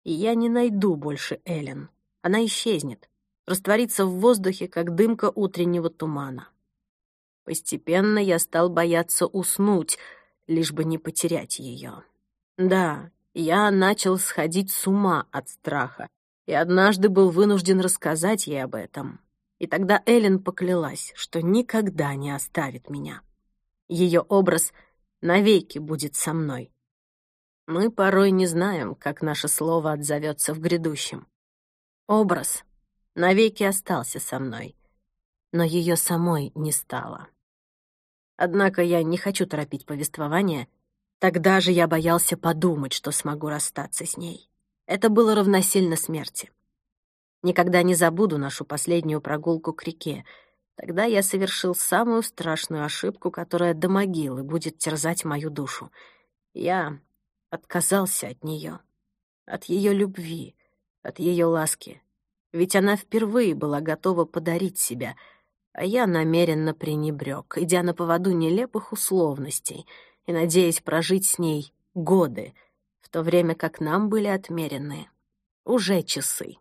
Speaker 1: И я не найду больше Эллен. Она исчезнет, растворится в воздухе, как дымка утреннего тумана. Постепенно я стал бояться уснуть, лишь бы не потерять ее. Да, я начал сходить с ума от страха, и однажды был вынужден рассказать ей об этом. И тогда Эллен поклялась, что никогда не оставит меня. Ее образ навеки будет со мной. Мы порой не знаем, как наше слово отзовется в грядущем. Образ навеки остался со мной, но ее самой не стало. Однако я не хочу торопить повествование. Тогда же я боялся подумать, что смогу расстаться с ней. Это было равносильно смерти. Никогда не забуду нашу последнюю прогулку к реке. Тогда я совершил самую страшную ошибку, которая до могилы будет терзать мою душу. Я отказался от нее, от ее любви, от ее ласки. Ведь она впервые была готова подарить себя, а я намеренно пренебрег, идя на поводу нелепых условностей и надеясь прожить с ней годы, в то время как нам были отмерены уже часы.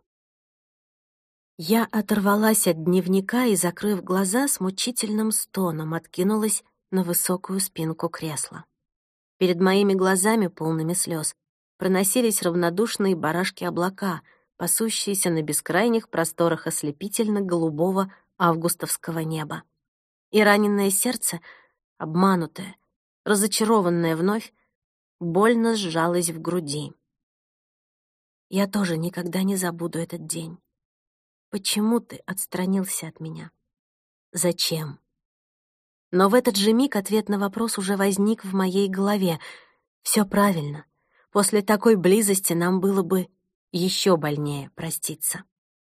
Speaker 1: Я оторвалась от дневника и, закрыв глаза, с мучительным стоном откинулась на высокую спинку кресла. Перед моими глазами, полными слез, проносились равнодушные барашки-облака, пасущиеся на бескрайних просторах ослепительно-голубого августовского неба. И раненое сердце, обманутое, разочарованное вновь, больно сжалось в груди. Я тоже никогда не забуду этот день. Почему ты отстранился от меня? Зачем? Но в этот же миг ответ на вопрос уже возник в моей голове. Все правильно. После такой близости нам было бы еще больнее проститься.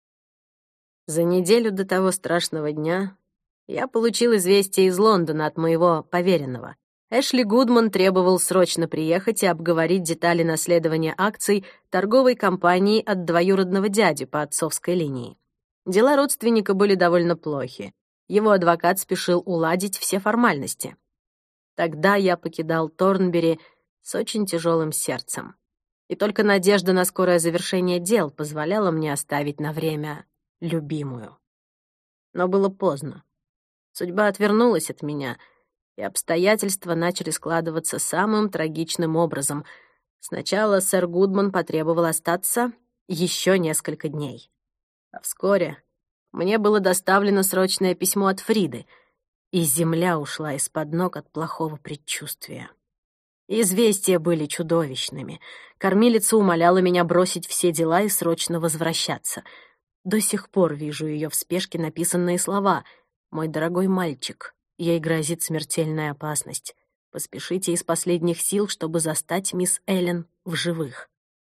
Speaker 1: За неделю до того страшного дня я получил известие из Лондона от моего поверенного. Эшли Гудман требовал срочно приехать и обговорить детали наследования акций торговой компании от двоюродного дяди по отцовской линии. Дела родственника были довольно плохи. Его адвокат спешил уладить все формальности. Тогда я покидал Торнбери с очень тяжелым сердцем. И только надежда на скорое завершение дел позволяла мне оставить на время любимую. Но было поздно. Судьба отвернулась от меня, и обстоятельства начали складываться самым трагичным образом. Сначала сэр Гудман потребовал остаться еще несколько дней. А вскоре мне было доставлено срочное письмо от Фриды, и земля ушла из-под ног от плохого предчувствия. Известия были чудовищными. Кормилица умоляла меня бросить все дела и срочно возвращаться. До сих пор вижу ее в спешке написанные слова: «Мой дорогой мальчик, ей грозит смертельная опасность. Поспешите из последних сил, чтобы застать мисс Эллен в живых».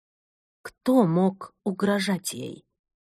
Speaker 1: Кто мог угрожать ей?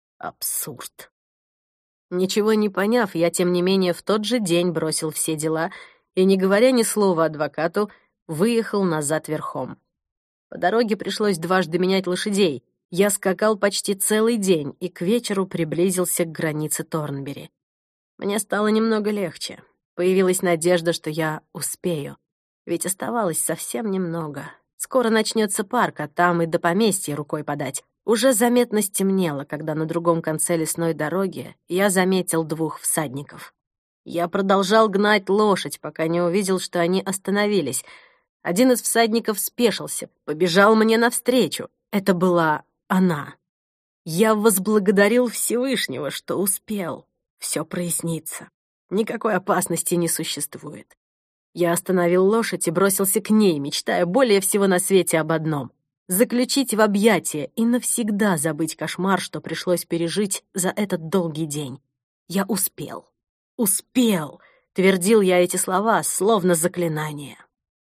Speaker 1: Абсурд. Ничего не поняв, я, тем не менее, в тот же день бросил все дела и, не говоря ни слова адвокату, выехал назад верхом. По дороге пришлось дважды менять лошадей. Я скакал почти целый день и к вечеру приблизился к границе Торнбери. Мне стало немного легче. Появилась надежда, что я успею. Ведь оставалось совсем немного. Скоро начнется парк, а там и до поместья рукой подать. Уже заметно стемнело, когда на другом конце лесной дороги я заметил двух всадников. Я продолжал гнать лошадь, пока не увидел, что они остановились. Один из всадников спешился, побежал мне навстречу. Это была она. Я возблагодарил Всевышнего, что успел. Все прояснится. Никакой опасности не существует. Я остановил лошадь и бросился к ней, мечтая более всего на свете об одном — заключить в объятия и навсегда забыть кошмар, что пришлось пережить за этот долгий день. Я успел. Успел! Твердил я эти слова, словно заклинание.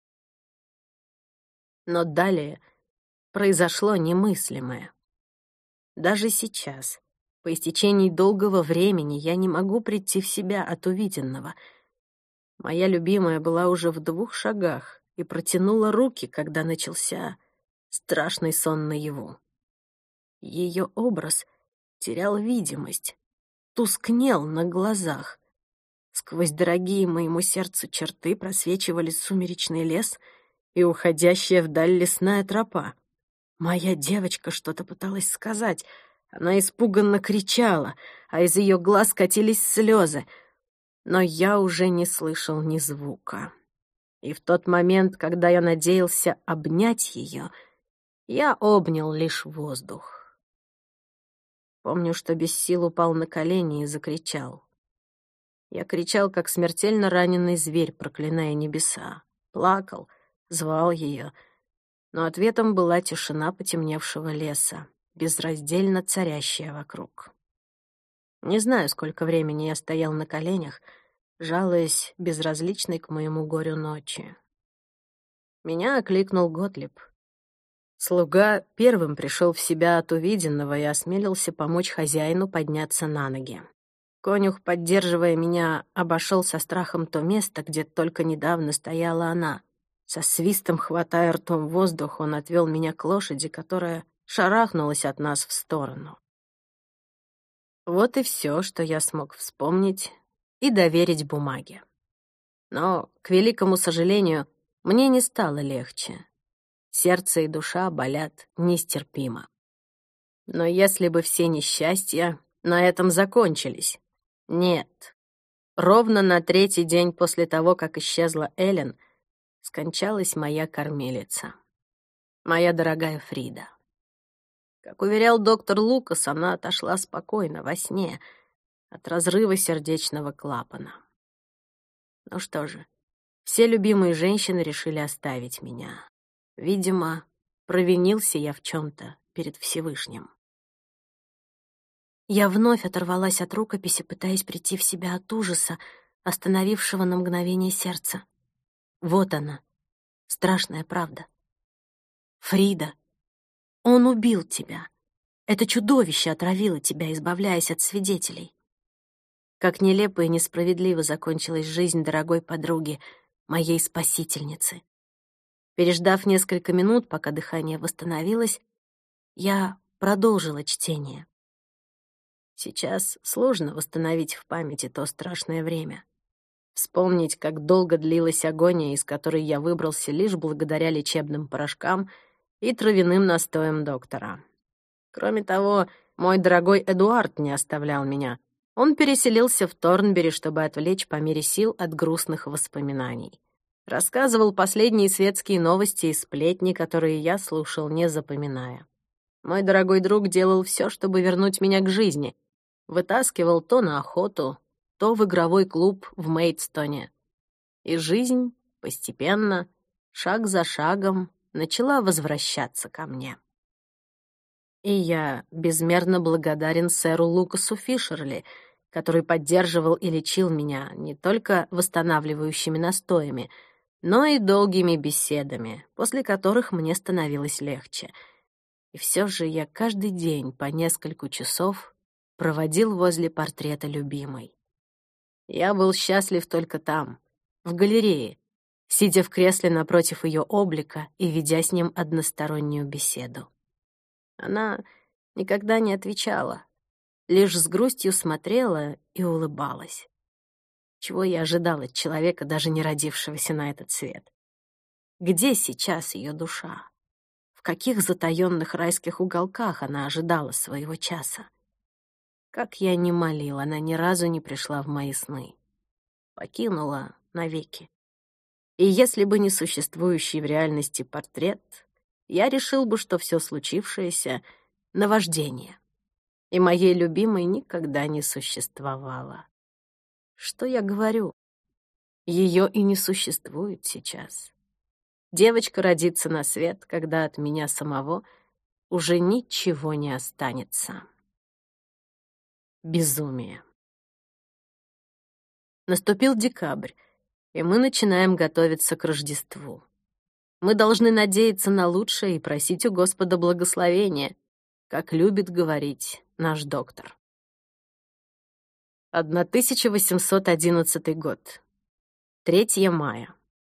Speaker 1: Но далее произошло немыслимое. Даже сейчас, по истечении долгого времени, я не могу прийти в себя от увиденного. Моя любимая была уже в 2 шагах и протянула руки, когда начался страшный сон наяву. Ее образ терял видимость, тускнел на глазах. Сквозь дорогие моему сердцу черты просвечивали сумеречный лес и уходящая вдаль лесная тропа. Моя девочка что-то пыталась сказать. Она испуганно кричала, а из ее глаз катились слезы. Но я уже не слышал ни звука. И в тот момент, когда я надеялся обнять ее, я обнял лишь воздух. Помню, что без сил упал на колени и закричал. Я кричал, как смертельно раненый зверь, проклиная небеса. Плакал, звал ее, но ответом была тишина потемневшего леса, безраздельно царящая вокруг. Не знаю, сколько времени я стоял на коленях, жалуясь безразличной к моему горю ночи. Меня окликнул Готлиб. Слуга первым пришел в себя от увиденного и осмелился помочь хозяину подняться на ноги. Конюх, поддерживая меня, обошел со страхом то место, где только недавно стояла она. Со свистом, хватая ртом воздух, он отвел меня к лошади, которая шарахнулась от нас в сторону. Вот и все, что я смог вспомнить и доверить бумаге. Но, к великому сожалению, мне не стало легче. Сердце и душа болят нестерпимо. Но если бы все несчастья на этом закончились... Нет. Ровно на 3-й день после того, как исчезла Эллен, скончалась моя кормилица. Моя дорогая Фрида. Как уверял доктор Лукас, она отошла спокойно, во сне, от разрыва сердечного клапана. Ну что же, все любимые женщины решили оставить меня. Видимо, провинился я в чем-то перед Всевышним. Я вновь оторвалась от рукописи, пытаясь прийти в себя от ужаса, остановившего на мгновение сердце. Вот она, страшная правда. Фрида, он убил тебя. Это чудовище отравило тебя, избавляясь от свидетелей. Как нелепо и несправедливо закончилась жизнь дорогой подруги, моей спасительницы. Переждав несколько минут, пока дыхание восстановилось, я продолжила чтение. Сейчас сложно восстановить в памяти то страшное время. Вспомнить, как долго длилась агония, из которой я выбрался лишь благодаря лечебным порошкам и травяным настоям доктора. Кроме того, мой дорогой Эдуард не оставлял меня. Он переселился в Торнбери, чтобы отвлечь по мере сил от грустных воспоминаний. Рассказывал последние светские новости и сплетни, которые я слушал, не запоминая. Мой дорогой друг делал все, чтобы вернуть меня к жизни. Вытаскивал то на охоту, то в игровой клуб в Мейдстоне. И жизнь постепенно, шаг за шагом, начала возвращаться ко мне. И я безмерно благодарен сэру Лукасу Фишерли, который поддерживал и лечил меня не только восстанавливающими настоями, но и долгими беседами, после которых мне становилось легче. И все же я каждый день по несколько часов проводил возле портрета любимой. Я был счастлив только там, в галерее, сидя в кресле напротив ее облика и ведя с ним одностороннюю беседу. Она никогда не отвечала, лишь с грустью смотрела и улыбалась. Чего я ожидал от человека, даже не родившегося на этот свет? Где сейчас ее душа? В каких затаённых райских уголках она ожидала своего часа? Как я ни молил, она ни разу не пришла в мои сны. Покинула навеки. И если бы не существующий в реальности портрет, я решил бы, что все случившееся — наваждение, и моей любимой никогда не существовало. Что я говорю? Ее и не существует сейчас. Девочка родится на свет, когда от меня самого уже ничего не останется. Безумие. Наступил декабрь, и мы начинаем готовиться к Рождеству. Мы должны надеяться на лучшее и просить у Господа благословения, как любит говорить наш доктор. 1811 год. 3 мая.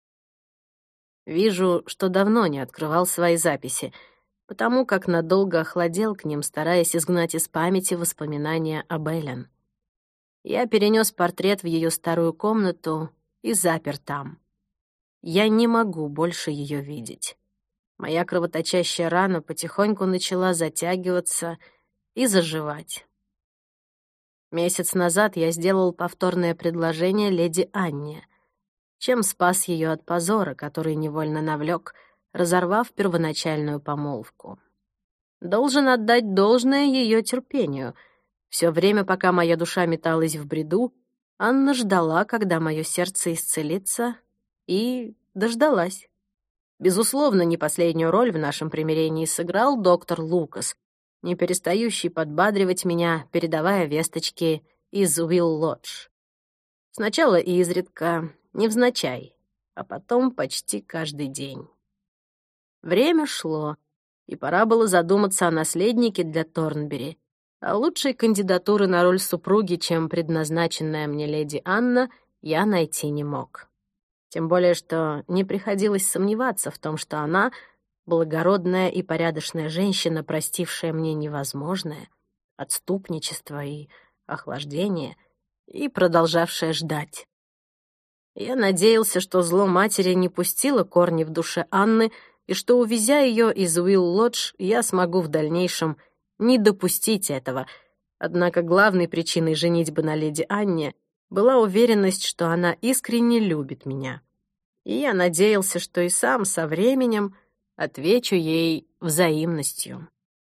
Speaker 1: Вижу, что давно не открывал свои записи, потому как надолго охладел к ним, стараясь изгнать из памяти воспоминания об Эллен. Я перенес портрет в ее старую комнату и запер там. Я не могу больше ее видеть. Моя кровоточащая рана потихоньку начала затягиваться и заживать. Месяц назад я сделал повторное предложение леди Анне, чем спас ее от позора, который невольно навлек, разорвав первоначальную помолвку. Должен отдать должное ее терпению. Все время, пока моя душа металась в бреду, Анна ждала, когда мое сердце исцелится, и дождалась. Безусловно, не последнюю роль в нашем примирении сыграл доктор Лукас, не перестающий подбадривать меня, передавая весточки из Уилл-Лодж. Сначала изредка, невзначай, а потом почти каждый день. Время шло, и пора было задуматься о наследнике для Торнбери. А лучшей кандидатуры на роль супруги, чем предназначенная мне леди Анна, я найти не мог. Тем более, что не приходилось сомневаться в том, что она — благородная и порядочная женщина, простившая мне невозможное, отступничество и охлаждение, и продолжавшая ждать. Я надеялся, что зло матери не пустило корни в душе Анны, и что, увезя ее из Уилл-Лодж, я смогу в дальнейшем не допустить этого. Однако главной причиной женитьбы на леди Анне была уверенность, что она искренне любит меня. И я надеялся, что и сам со временем отвечу ей взаимностью.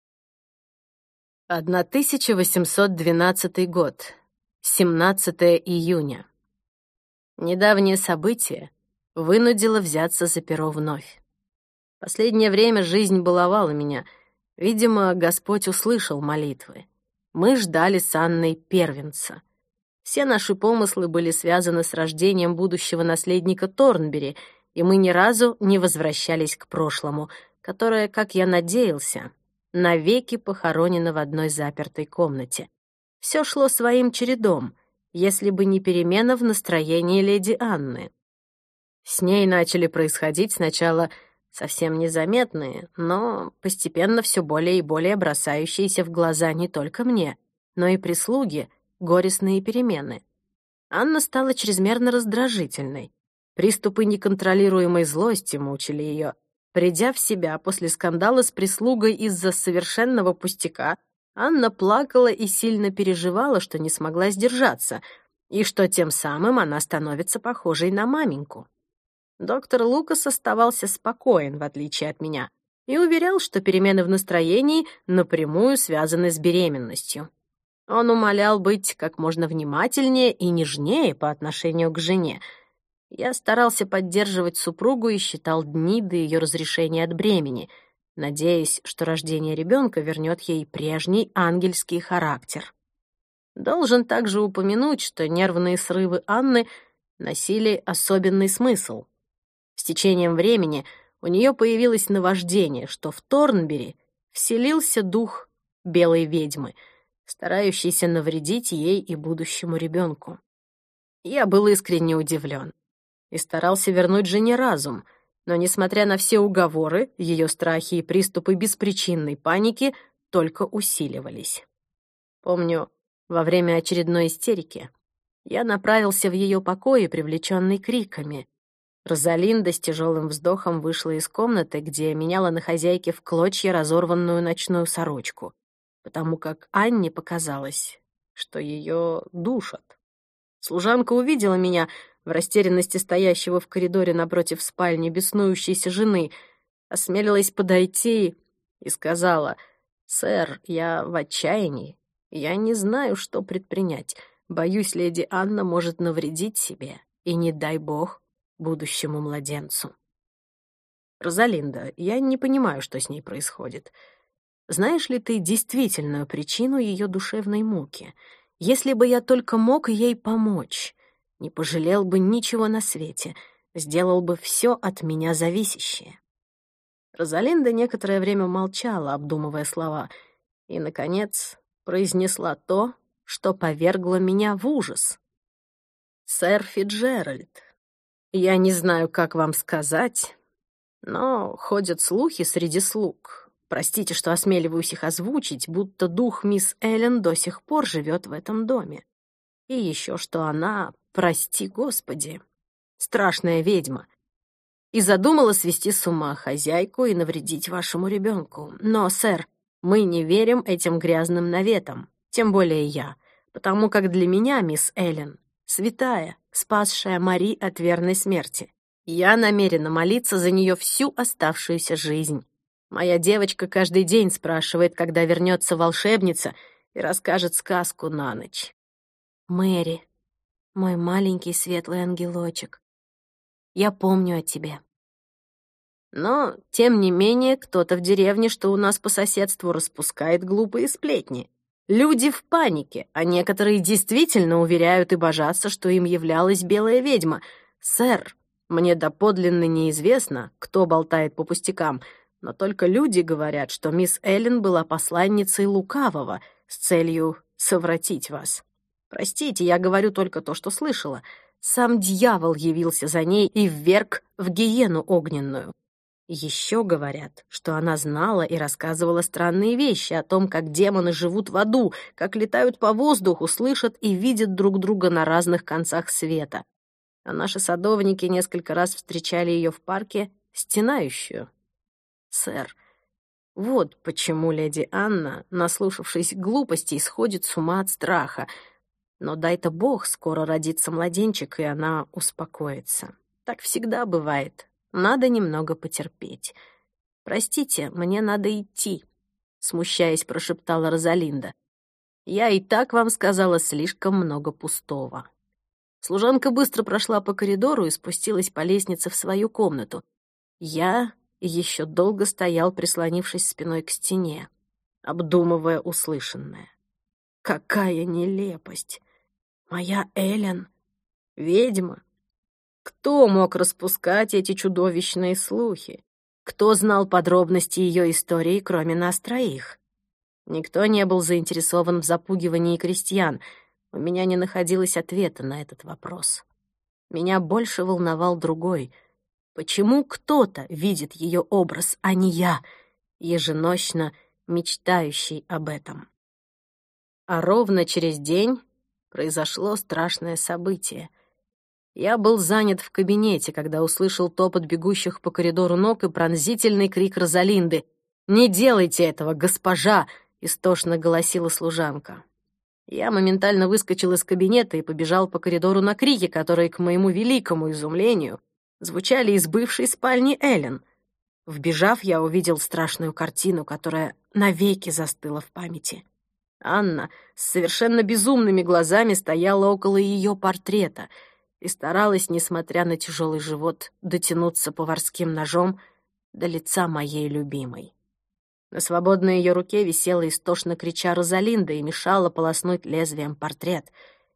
Speaker 1: 1812 год, 17 июня. Недавнее событие вынудило взяться за перо вновь. Последнее время жизнь баловала меня. Видимо, Господь услышал молитвы. Мы ждали с Анной первенца. Все наши помыслы были связаны с рождением будущего наследника Торнбери, и мы ни разу не возвращались к прошлому, которое, как я надеялся, навеки похоронено в одной запертой комнате. Все шло своим чередом, если бы не перемена в настроении леди Анны. С ней начали происходить сначала совсем незаметные, но постепенно все более и более бросающиеся в глаза не только мне, но и прислуге горестные перемены. Анна стала чрезмерно раздражительной. Приступы неконтролируемой злости мучили ее. Придя в себя после скандала с прислугой из-за совершенного пустяка, Анна плакала и сильно переживала, что не смогла сдержаться, и что тем самым она становится похожей на маменьку. Доктор Лукас оставался спокоен, в отличие от меня, и уверял, что перемены в настроении напрямую связаны с беременностью. Он умолял быть как можно внимательнее и нежнее по отношению к жене. Я старался поддерживать супругу и считал дни до ее разрешения от бремени, надеясь, что рождение ребенка вернет ей прежний ангельский характер. Должен также упомянуть, что нервные срывы Анны носили особенный смысл. С течением времени у нее появилось наваждение, что в Торнбери вселился дух белой ведьмы, старающийся навредить ей и будущему ребенку. Я был искренне удивлен и старался вернуть жене разум, но, несмотря на все уговоры, ее страхи и приступы беспричинной паники только усиливались. Помню, во время очередной истерики я направился в ее покой, привлеченный криками. Розалинда с тяжелым вздохом вышла из комнаты, где меняла на хозяйке в клочья разорванную ночную сорочку, потому как Анне показалось, что ее душат. Служанка увидела меня в растерянности стоящего в коридоре напротив спальни беснующейся жены, осмелилась подойти и сказала: «Сэр, я в отчаянии. Я не знаю, что предпринять. Боюсь, леди Анна может навредить себе, и не дай бог будущему младенцу». «Розалинда, я не понимаю, что с ней происходит. Знаешь ли ты действительную причину ее душевной муки? Если бы я только мог ей помочь, не пожалел бы ничего на свете, сделал бы все от меня зависящее». Розалинда некоторое время молчала, обдумывая слова, и, наконец, произнесла то, что повергло меня в ужас. «Сэр Фицджеральд, я не знаю, как вам сказать, но ходят слухи среди слуг. Простите, что осмеливаюсь их озвучить, будто дух мисс Эллен до сих пор живет в этом доме. И еще что она, прости господи, страшная ведьма. и задумала свести с ума хозяйку и навредить вашему ребенку. Но, сэр, мы не верим этим грязным наветам, тем более я, потому как для меня мисс Эллен святая, спасшая Мари от верной смерти. Я намерена молиться за нее всю оставшуюся жизнь. Моя девочка каждый день спрашивает, когда вернется волшебница и расскажет сказку на ночь. Мэри, мой маленький светлый ангелочек, я помню о тебе. Но, тем не менее, кто-то в деревне, что у нас по соседству, распускает глупые сплетни. Люди в панике, а некоторые действительно уверяют и божатся, что им являлась белая ведьма. Сэр, мне доподлинно неизвестно, кто болтает по пустякам, но только люди говорят, что мисс Эллен была посланницей лукавого с целью совратить вас. Простите, я говорю только то, что слышала. Сам дьявол явился за ней и вверг в гиену огненную. Еще говорят, что она знала и рассказывала странные вещи о том, как демоны живут в аду, как летают по воздуху, слышат и видят друг друга на разных концах света. А наши садовники несколько раз встречали ее в парке, стенающую. Сэр, вот почему леди Анна, наслушавшись глупостей, сходит с ума от страха. Но дай-то Бог, скоро родится младенчик, и она успокоится. Так всегда бывает. Надо немного потерпеть. «Простите, мне надо идти», — смущаясь, прошептала Розалинда. «Я и так вам сказала слишком много пустого». Служанка быстро прошла по коридору и спустилась по лестнице в свою комнату. Я еще долго стоял, прислонившись спиной к стене, обдумывая услышанное. Какая нелепость! Моя Эллен — ведьма. Кто мог распускать эти чудовищные слухи? Кто знал подробности ее истории, кроме нас троих? Никто не был заинтересован в запугивании крестьян. У меня не находилось ответа на этот вопрос. Меня больше волновал другой. Почему кто-то видит ее образ, а не я, еженочно мечтающий об этом? А ровно через день произошло страшное событие. Я был занят в кабинете, когда услышал топот бегущих по коридору ног и пронзительный крик Розалинды. «Не делайте этого, госпожа!» — истошно голосила служанка. Я моментально выскочил из кабинета и побежал по коридору на крики, которые, к моему великому изумлению, звучали из бывшей спальни Эллен. Вбежав, я увидел страшную картину, которая навеки застыла в памяти. Анна с совершенно безумными глазами стояла около ее портрета и старалась, несмотря на тяжелый живот, дотянуться поварским ножом до лица моей любимой. На свободной ее руке висела истошно крича Розалинда и мешала полоснуть лезвием портрет.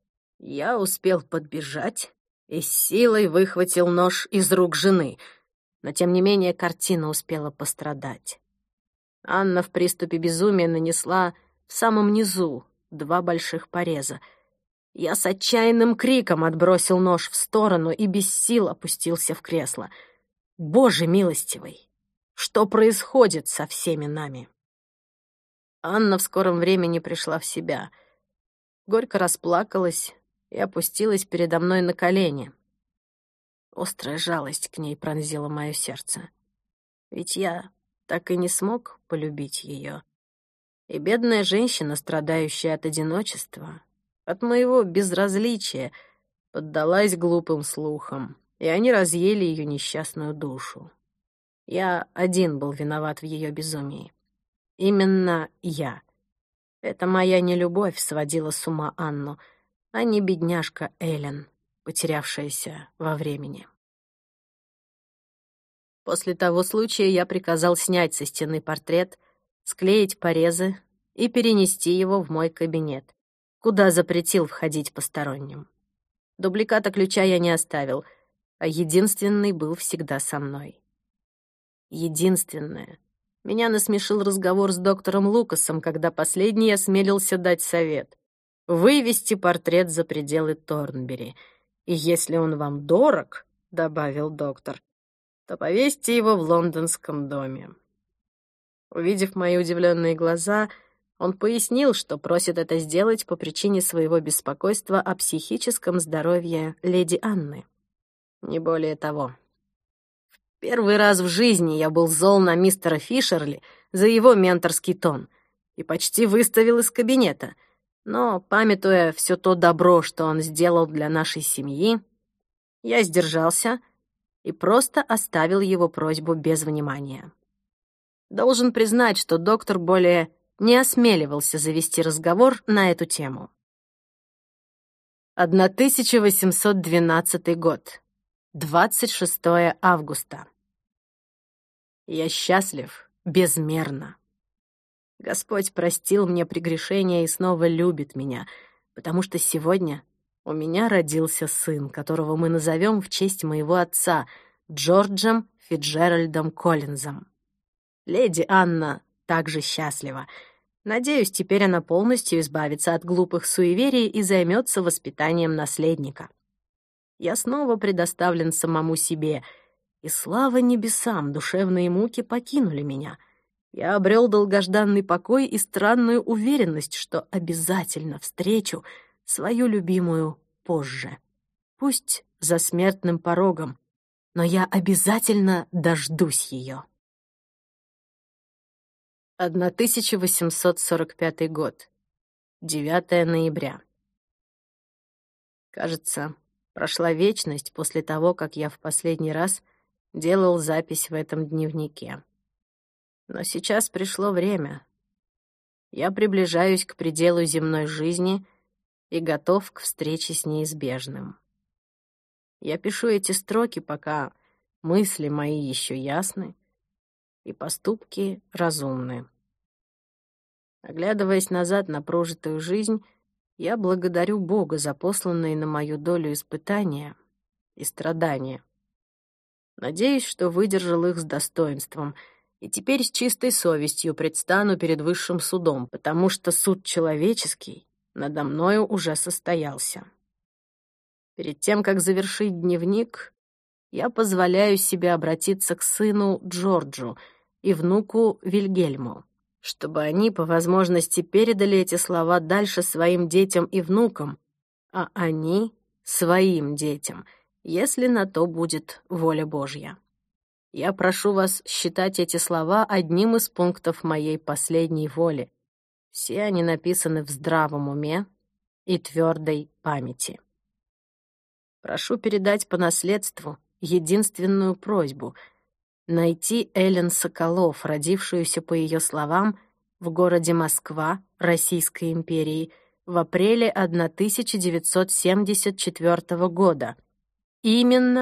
Speaker 1: Я успел подбежать и с силой выхватил нож из рук жены, но, тем не менее, картина успела пострадать. Анна в приступе безумия нанесла в самом низу 2 больших пореза. Я с отчаянным криком отбросил нож в сторону и без сил опустился в кресло. Боже милостивый! Что происходит со всеми нами? Анна в скором времени пришла в себя. Горько расплакалась и опустилась передо мной на колени. Острая жалость к ней пронзила мое сердце. Ведь я так и не смог полюбить ее. И бедная женщина, страдающая от одиночества, от моего безразличия, поддалась глупым слухам, и они разъели ее несчастную душу. Я один был виноват в ее безумии. Именно я. Это моя нелюбовь сводила с ума Анну, а не бедняжка Эллен, потерявшаяся во времени. После того случая я приказал снять со стены портрет, склеить порезы и перенести его в мой кабинет, куда запретил входить посторонним. Дубликата ключа я не оставил, а единственный был всегда со мной. Единственное. Меня насмешил разговор с доктором Лукасом, когда последний осмелился дать совет. Вывести портрет за пределы Торнбери. И если он вам дорог, — добавил доктор, — то повесьте его в лондонском доме. Увидев мои удивленные глаза, он пояснил, что просит это сделать по причине своего беспокойства о психическом здоровье леди Анны. Не более того. Первый раз в жизни я был зол на мистера Фишерли за его менторский тон и почти выставил из кабинета. Но, памятуя все то добро, что он сделал для нашей семьи, я сдержался и просто оставил его просьбу без внимания. Должен признать, что доктор более не осмеливался завести разговор на эту тему. 1812 год. 26 августа. Я счастлив безмерно. Господь простил мне прегрешения и снова любит меня, потому что сегодня у меня родился сын, которого мы назовем в честь моего отца, Джорджем Фицджеральдом Коллинзом. Леди Анна также счастлива. Надеюсь, теперь она полностью избавится от глупых суеверий и займется воспитанием наследника. Я снова предоставлен самому себе, и слава небесам, душевные муки покинули меня. Я обрел долгожданный покой и странную уверенность, что обязательно встречу свою любимую позже. Пусть за смертным порогом, но я обязательно дождусь ее. 1845 год. 9 ноября. Кажется, прошла вечность после того, как я в последний раз делал запись в этом дневнике. Но сейчас пришло время. Я приближаюсь к пределу земной жизни и готов к встрече с неизбежным. Я пишу эти строки, пока мысли мои еще ясны и поступки разумны. Оглядываясь назад на прожитую жизнь, я благодарю Бога за посланные на мою долю испытания и страдания. Надеюсь, что выдержал их с достоинством, и теперь с чистой совестью предстану перед высшим судом, потому что суд человеческий надо мною уже состоялся. Перед тем, как завершить дневник, я позволяю себе обратиться к сыну Джорджу и внуку Вильгельму, чтобы они, по возможности, передали эти слова дальше своим детям и внукам, а они — своим детям, если на то будет воля Божья. Я прошу вас считать эти слова одним из пунктов моей последней воли. Все они написаны в здравом уме и твердой памяти. Прошу передать по наследству единственную просьбу — найти Эллен Соколов, родившуюся, по ее словам, в городе Москва, Российской империи, в апреле 1974 года. Именно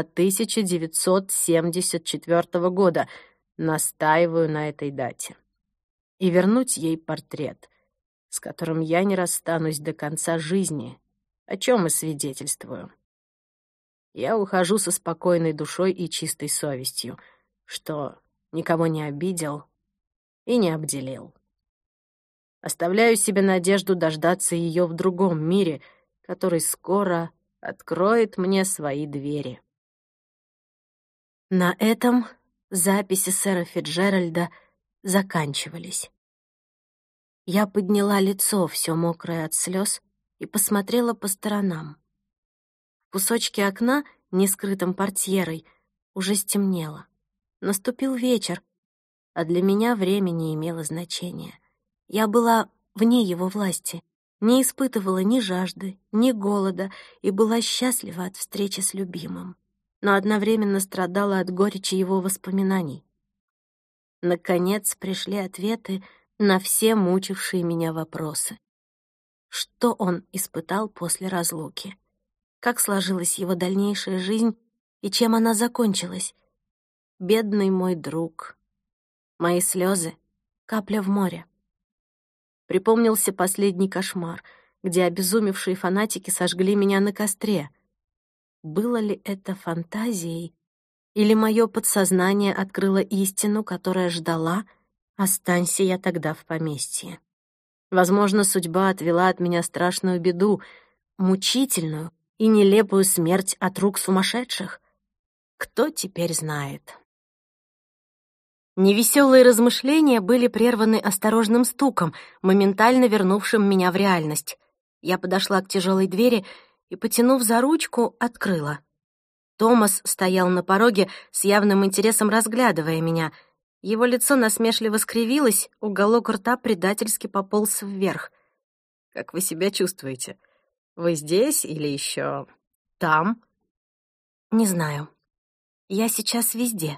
Speaker 1: 1974 года, настаиваю на этой дате. И вернуть ей портрет, с которым я не расстанусь до конца жизни, о чем и свидетельствую. Я ухожу со спокойной душой и чистой совестью, что никого не обидел и не обделил. Оставляю себе надежду дождаться ее в другом мире, который скоро откроет мне свои двери. На этом записи сэра Фицджеральда заканчивались. Я подняла лицо, все мокрое от слез, и посмотрела по сторонам. В кусочке окна, не скрытом портьерой, уже стемнело. Наступил вечер, а для меня время не имело значения. Я была вне его власти, не испытывала ни жажды, ни голода и была счастлива от встречи с любимым, но одновременно страдала от горечи его воспоминаний. Наконец пришли ответы на все мучившие меня вопросы. Что он испытал после разлуки? Как сложилась его дальнейшая жизнь и чем она закончилась? Бедный мой друг. Мои слезы — капля в море. Припомнился последний кошмар, где обезумевшие фанатики сожгли меня на костре. Было ли это фантазией, или мое подсознание открыло истину, которая ждала, останься я тогда в поместье? Возможно, судьба отвела от меня страшную беду, мучительную и нелепую смерть от рук сумасшедших. Кто теперь знает? Невеселые размышления были прерваны осторожным стуком, моментально вернувшим меня в реальность. Я подошла к тяжелой двери и, потянув за ручку, открыла. Томас стоял на пороге с явным интересом разглядывая меня. Его лицо насмешливо скривилось, уголок рта предательски пополз вверх. «Как вы себя чувствуете? Вы здесь или еще там?» «Не знаю. Я сейчас везде».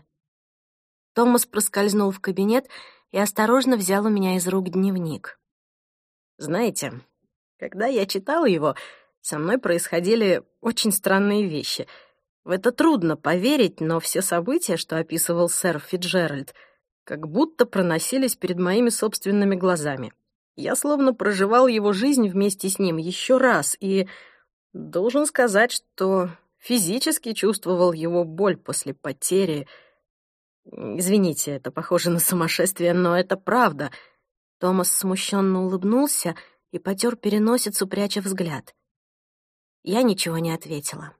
Speaker 1: Томас проскользнул в кабинет и осторожно взял у меня из рук дневник. «Знаете, когда я читал его, со мной происходили очень странные вещи. В это трудно поверить, но все события, что описывал сэр Фитджеральд, как будто проносились перед моими собственными глазами. Я словно проживал его жизнь вместе с ним еще раз и должен сказать, что физически чувствовал его боль после потери. Извините, это похоже на сумасшествие, но это правда». Томас смущенно улыбнулся и потер переносицу, пряча взгляд. Я ничего не ответила.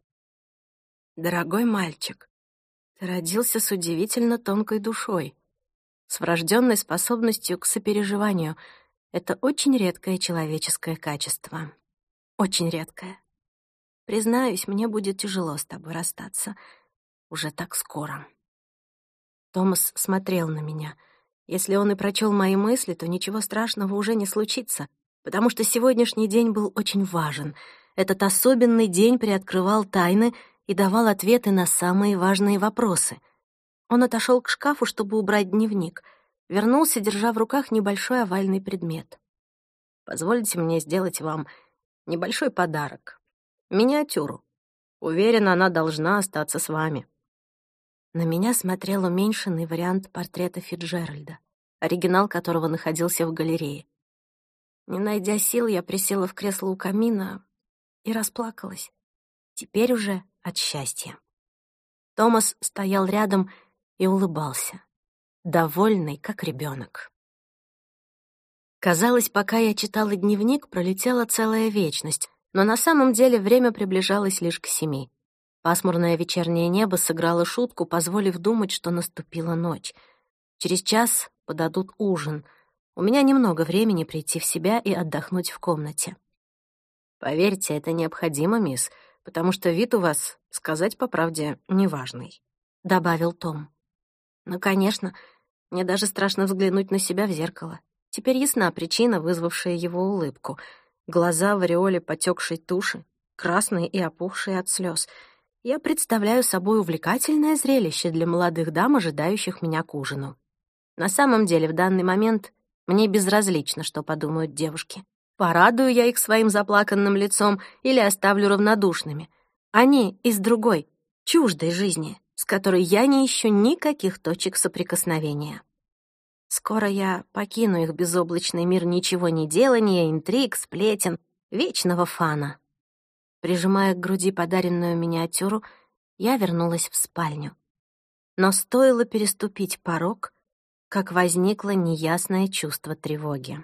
Speaker 1: «Дорогой мальчик, ты родился с удивительно тонкой душой, с врожденной способностью к сопереживанию. Это очень редкое человеческое качество. Очень редкое. Признаюсь, мне будет тяжело с тобой расстаться. Уже так скоро». Томас смотрел на меня. Если он и прочел мои мысли, то ничего страшного уже не случится, потому что сегодняшний день был очень важен. Этот особенный день приоткрывал тайны и давал ответы на самые важные вопросы. Он отошел к шкафу, чтобы убрать дневник. Вернулся, держа в руках небольшой овальный предмет. «Позвольте мне сделать вам небольшой подарок. Миниатюру. Уверена, она должна остаться с вами». На меня смотрел уменьшенный вариант портрета Фитджеральда, оригинал которого находился в галерее. Не найдя сил, я присела в кресло у камина и расплакалась. Теперь уже от счастья. Томас стоял рядом и улыбался, довольный, как ребенок. Казалось, пока я читала дневник, пролетела целая вечность, но на самом деле время приближалось лишь к 7. Пасмурное вечернее небо сыграло шутку, позволив думать, что наступила ночь. Через час подадут ужин. У меня немного времени прийти в себя и отдохнуть в комнате. «Поверьте, это необходимо, мисс, потому что вид у вас, сказать по правде, неважный», — добавил Том. «Ну, конечно, мне даже страшно взглянуть на себя в зеркало. Теперь ясна причина, вызвавшая его улыбку. Глаза в ореоле потекшей туши, красные и опухшие от слез. Я представляю собой увлекательное зрелище для молодых дам, ожидающих меня к ужину. На самом деле, в данный момент мне безразлично, что подумают девушки. Порадую я их своим заплаканным лицом или оставлю равнодушными. Они из другой, чуждой жизни, с которой я не ищу никаких точек соприкосновения. Скоро я покину их безоблачный мир ничего не делания, интриг, сплетен, вечного фана». Прижимая к груди подаренную миниатюру, я вернулась в спальню. Но стоило переступить порог, как возникло неясное чувство тревоги.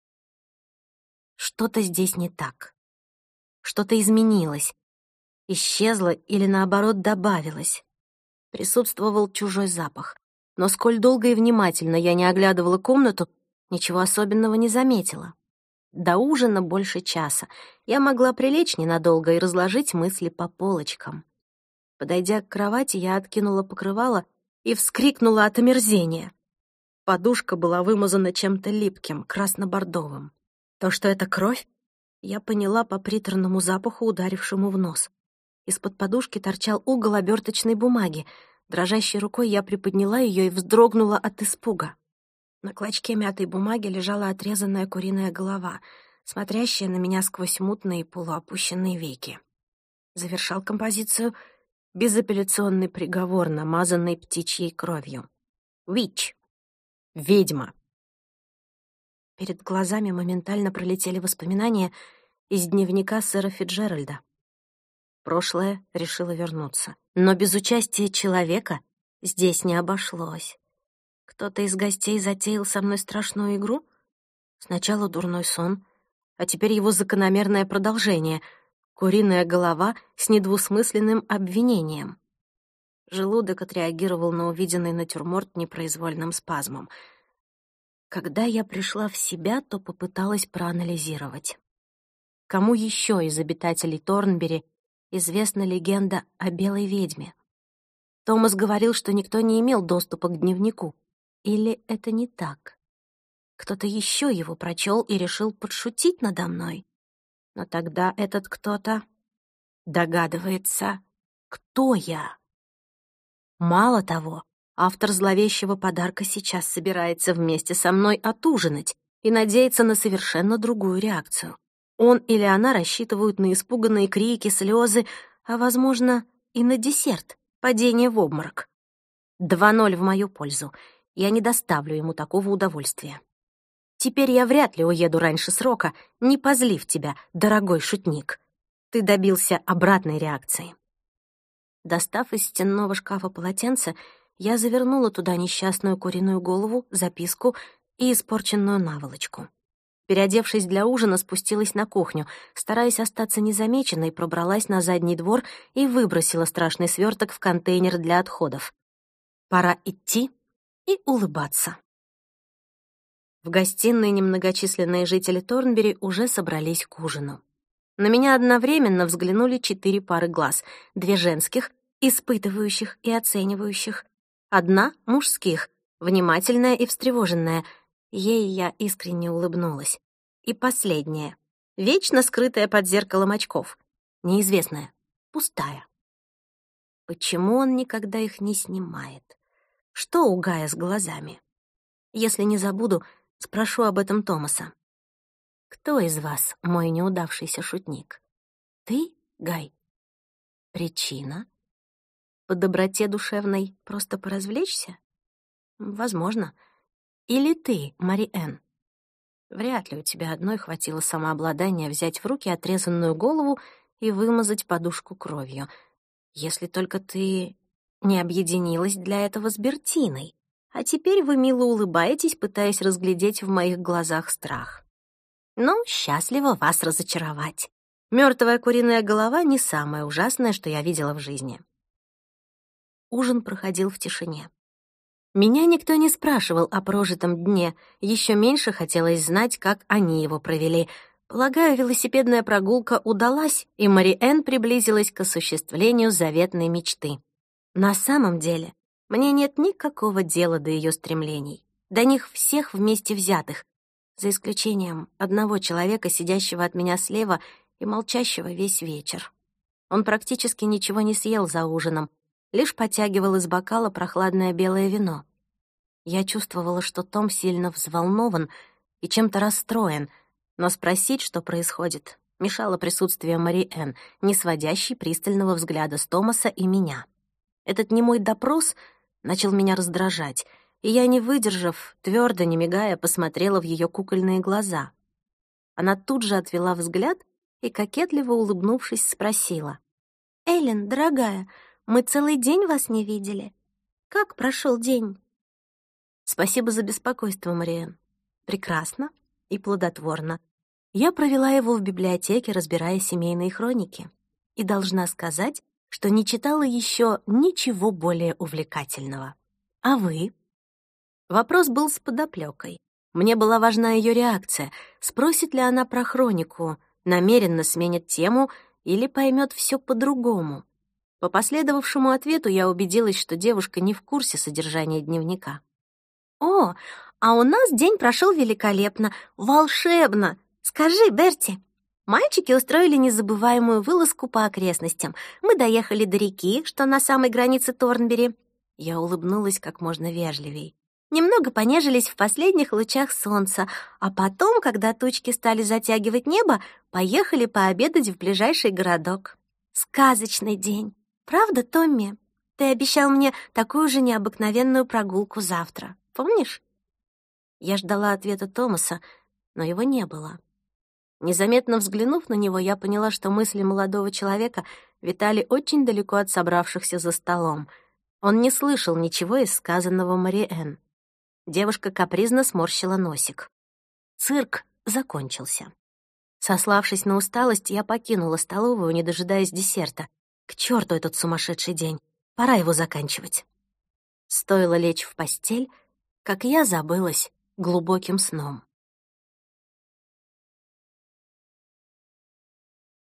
Speaker 1: Что-то здесь не так. Что-то изменилось, исчезло или, наоборот, добавилось. Присутствовал чужой запах. Но сколь долго и внимательно я не оглядывала комнату, ничего особенного не заметила. До ужина больше часа. Я могла прилечь ненадолго и разложить мысли по полочкам. Подойдя к кровати, я откинула покрывало и вскрикнула от омерзения. Подушка была вымазана чем-то липким, красно-бордовым. То, что это кровь, я поняла по приторному запаху, ударившему в нос. Из-под подушки торчал угол оберточной бумаги. Дрожащей рукой я приподняла ее и вздрогнула от испуга. На клочке мятой бумаги лежала отрезанная куриная голова, смотрящая на меня сквозь мутные полуопущенные веки. Завершал композицию безапелляционный приговор, намазанный птичьей кровью. «Вич! Ведьма!» Перед глазами моментально пролетели воспоминания из дневника сэра Фитджеральда. Прошлое решило вернуться. Но без участия человека здесь не обошлось. Кто-то из гостей затеял со мной страшную игру? Сначала дурной сон, а теперь его закономерное продолжение — куриная голова с недвусмысленным обвинением. Желудок отреагировал на увиденный натюрморт непроизвольным спазмом. Когда я пришла в себя, то попыталась проанализировать. Кому еще из обитателей Торнбери известна легенда о белой ведьме. Томас говорил, что никто не имел доступа к дневнику. Или это не так? Кто-то еще его прочел и решил подшутить надо мной. Но тогда этот кто-то догадывается, кто я. Мало того, автор зловещего подарка сейчас собирается вместе со мной отужинать и надеется на совершенно другую реакцию. Он или она рассчитывают на испуганные крики, слезы, а, возможно, и на десерт — падение в обморок. 2-0 в мою пользу. Я не доставлю ему такого удовольствия. Теперь я вряд ли уеду раньше срока, не позлив тебя, дорогой шутник. Ты добился обратной реакции. Достав из стенного шкафа полотенце, я завернула туда несчастную куриную голову, записку и испорченную наволочку. Переодевшись для ужина, спустилась на кухню, стараясь остаться незамеченной, пробралась на задний двор и выбросила страшный сверток в контейнер для отходов. Пора идти и улыбаться. В гостиной немногочисленные жители Торнбери уже собрались к ужину. На меня одновременно взглянули 4 пары глаз, 2 женских, испытывающих и оценивающих, 1 мужских, внимательная и встревоженная. Ей я искренне улыбнулась. И последняя, вечно скрытая под зеркалом очков, неизвестная, пустая. Почему он никогда их не снимает? Что у Гая с глазами? Если не забуду, спрошу об этом Томаса. Кто из вас мой неудавшийся шутник? Ты, Гай? Причина? По доброте душевной просто поразвлечься? Возможно. Или ты, Мари-Энн? Вряд ли у тебя одной хватило самообладания взять в руки отрезанную голову и вымазать подушку кровью. Если только ты не объединилась для этого с Бертиной, а теперь вы мило улыбаетесь, пытаясь разглядеть в моих глазах страх. Ну, счастливо вас разочаровать. Мёртвая куриная голова — не самое ужасное, что я видела в жизни. Ужин проходил в тишине. Меня никто не спрашивал о прожитом дне, еще меньше хотелось знать, как они его провели. Полагаю, велосипедная прогулка удалась, и Мари-Энн приблизилась к осуществлению заветной мечты. На самом деле, мне нет никакого дела до ее стремлений, до них всех вместе взятых, за исключением одного человека, сидящего от меня слева и молчащего весь вечер. Он практически ничего не съел за ужином, лишь потягивал из бокала прохладное белое вино. Я чувствовала, что Том сильно взволнован и чем-то расстроен, но спросить, что происходит, мешало присутствие Мари-Энн, не сводящей пристального взгляда с Томаса и меня. Этот немой допрос начал меня раздражать, и я, не выдержав, твердо, не мигая, посмотрела в ее кукольные глаза. Она тут же отвела взгляд и, кокетливо улыбнувшись, спросила: «Эллен, дорогая, мы целый день вас не видели. Как прошел день?» «Спасибо за беспокойство, Мариэн. Прекрасно и плодотворно. Я провела его в библиотеке, разбирая семейные хроники, и должна сказать, что не читала еще ничего более увлекательного. А вы?» Вопрос был с подоплёкой. Мне была важна ее реакция. Спросит ли она про хронику, намеренно сменит тему или поймет все по-другому. По последовавшему ответу я убедилась, что девушка не в курсе содержания дневника. «О, а у нас день прошел великолепно, волшебно! Скажи, Берти!» Мальчики устроили незабываемую вылазку по окрестностям. Мы доехали до реки, что на самой границе Торнбери. Я улыбнулась как можно вежливей. Немного понежились в последних лучах солнца, а потом, когда тучки стали затягивать небо, поехали пообедать в ближайший городок. Сказочный день. Правда, Томми? Ты обещал мне такую же необыкновенную прогулку завтра. Помнишь? Я ждала ответа Томаса, но его не было. Незаметно взглянув на него, я поняла, что мысли молодого человека витали очень далеко от собравшихся за столом. Он не слышал ничего из сказанного Мари-Энн. Девушка капризно сморщила носик. Цирк закончился. Сославшись на усталость, я покинула столовую, не дожидаясь десерта. К черту этот сумасшедший день. Пора его заканчивать. Стоило лечь в постель, как я забылась глубоким сном.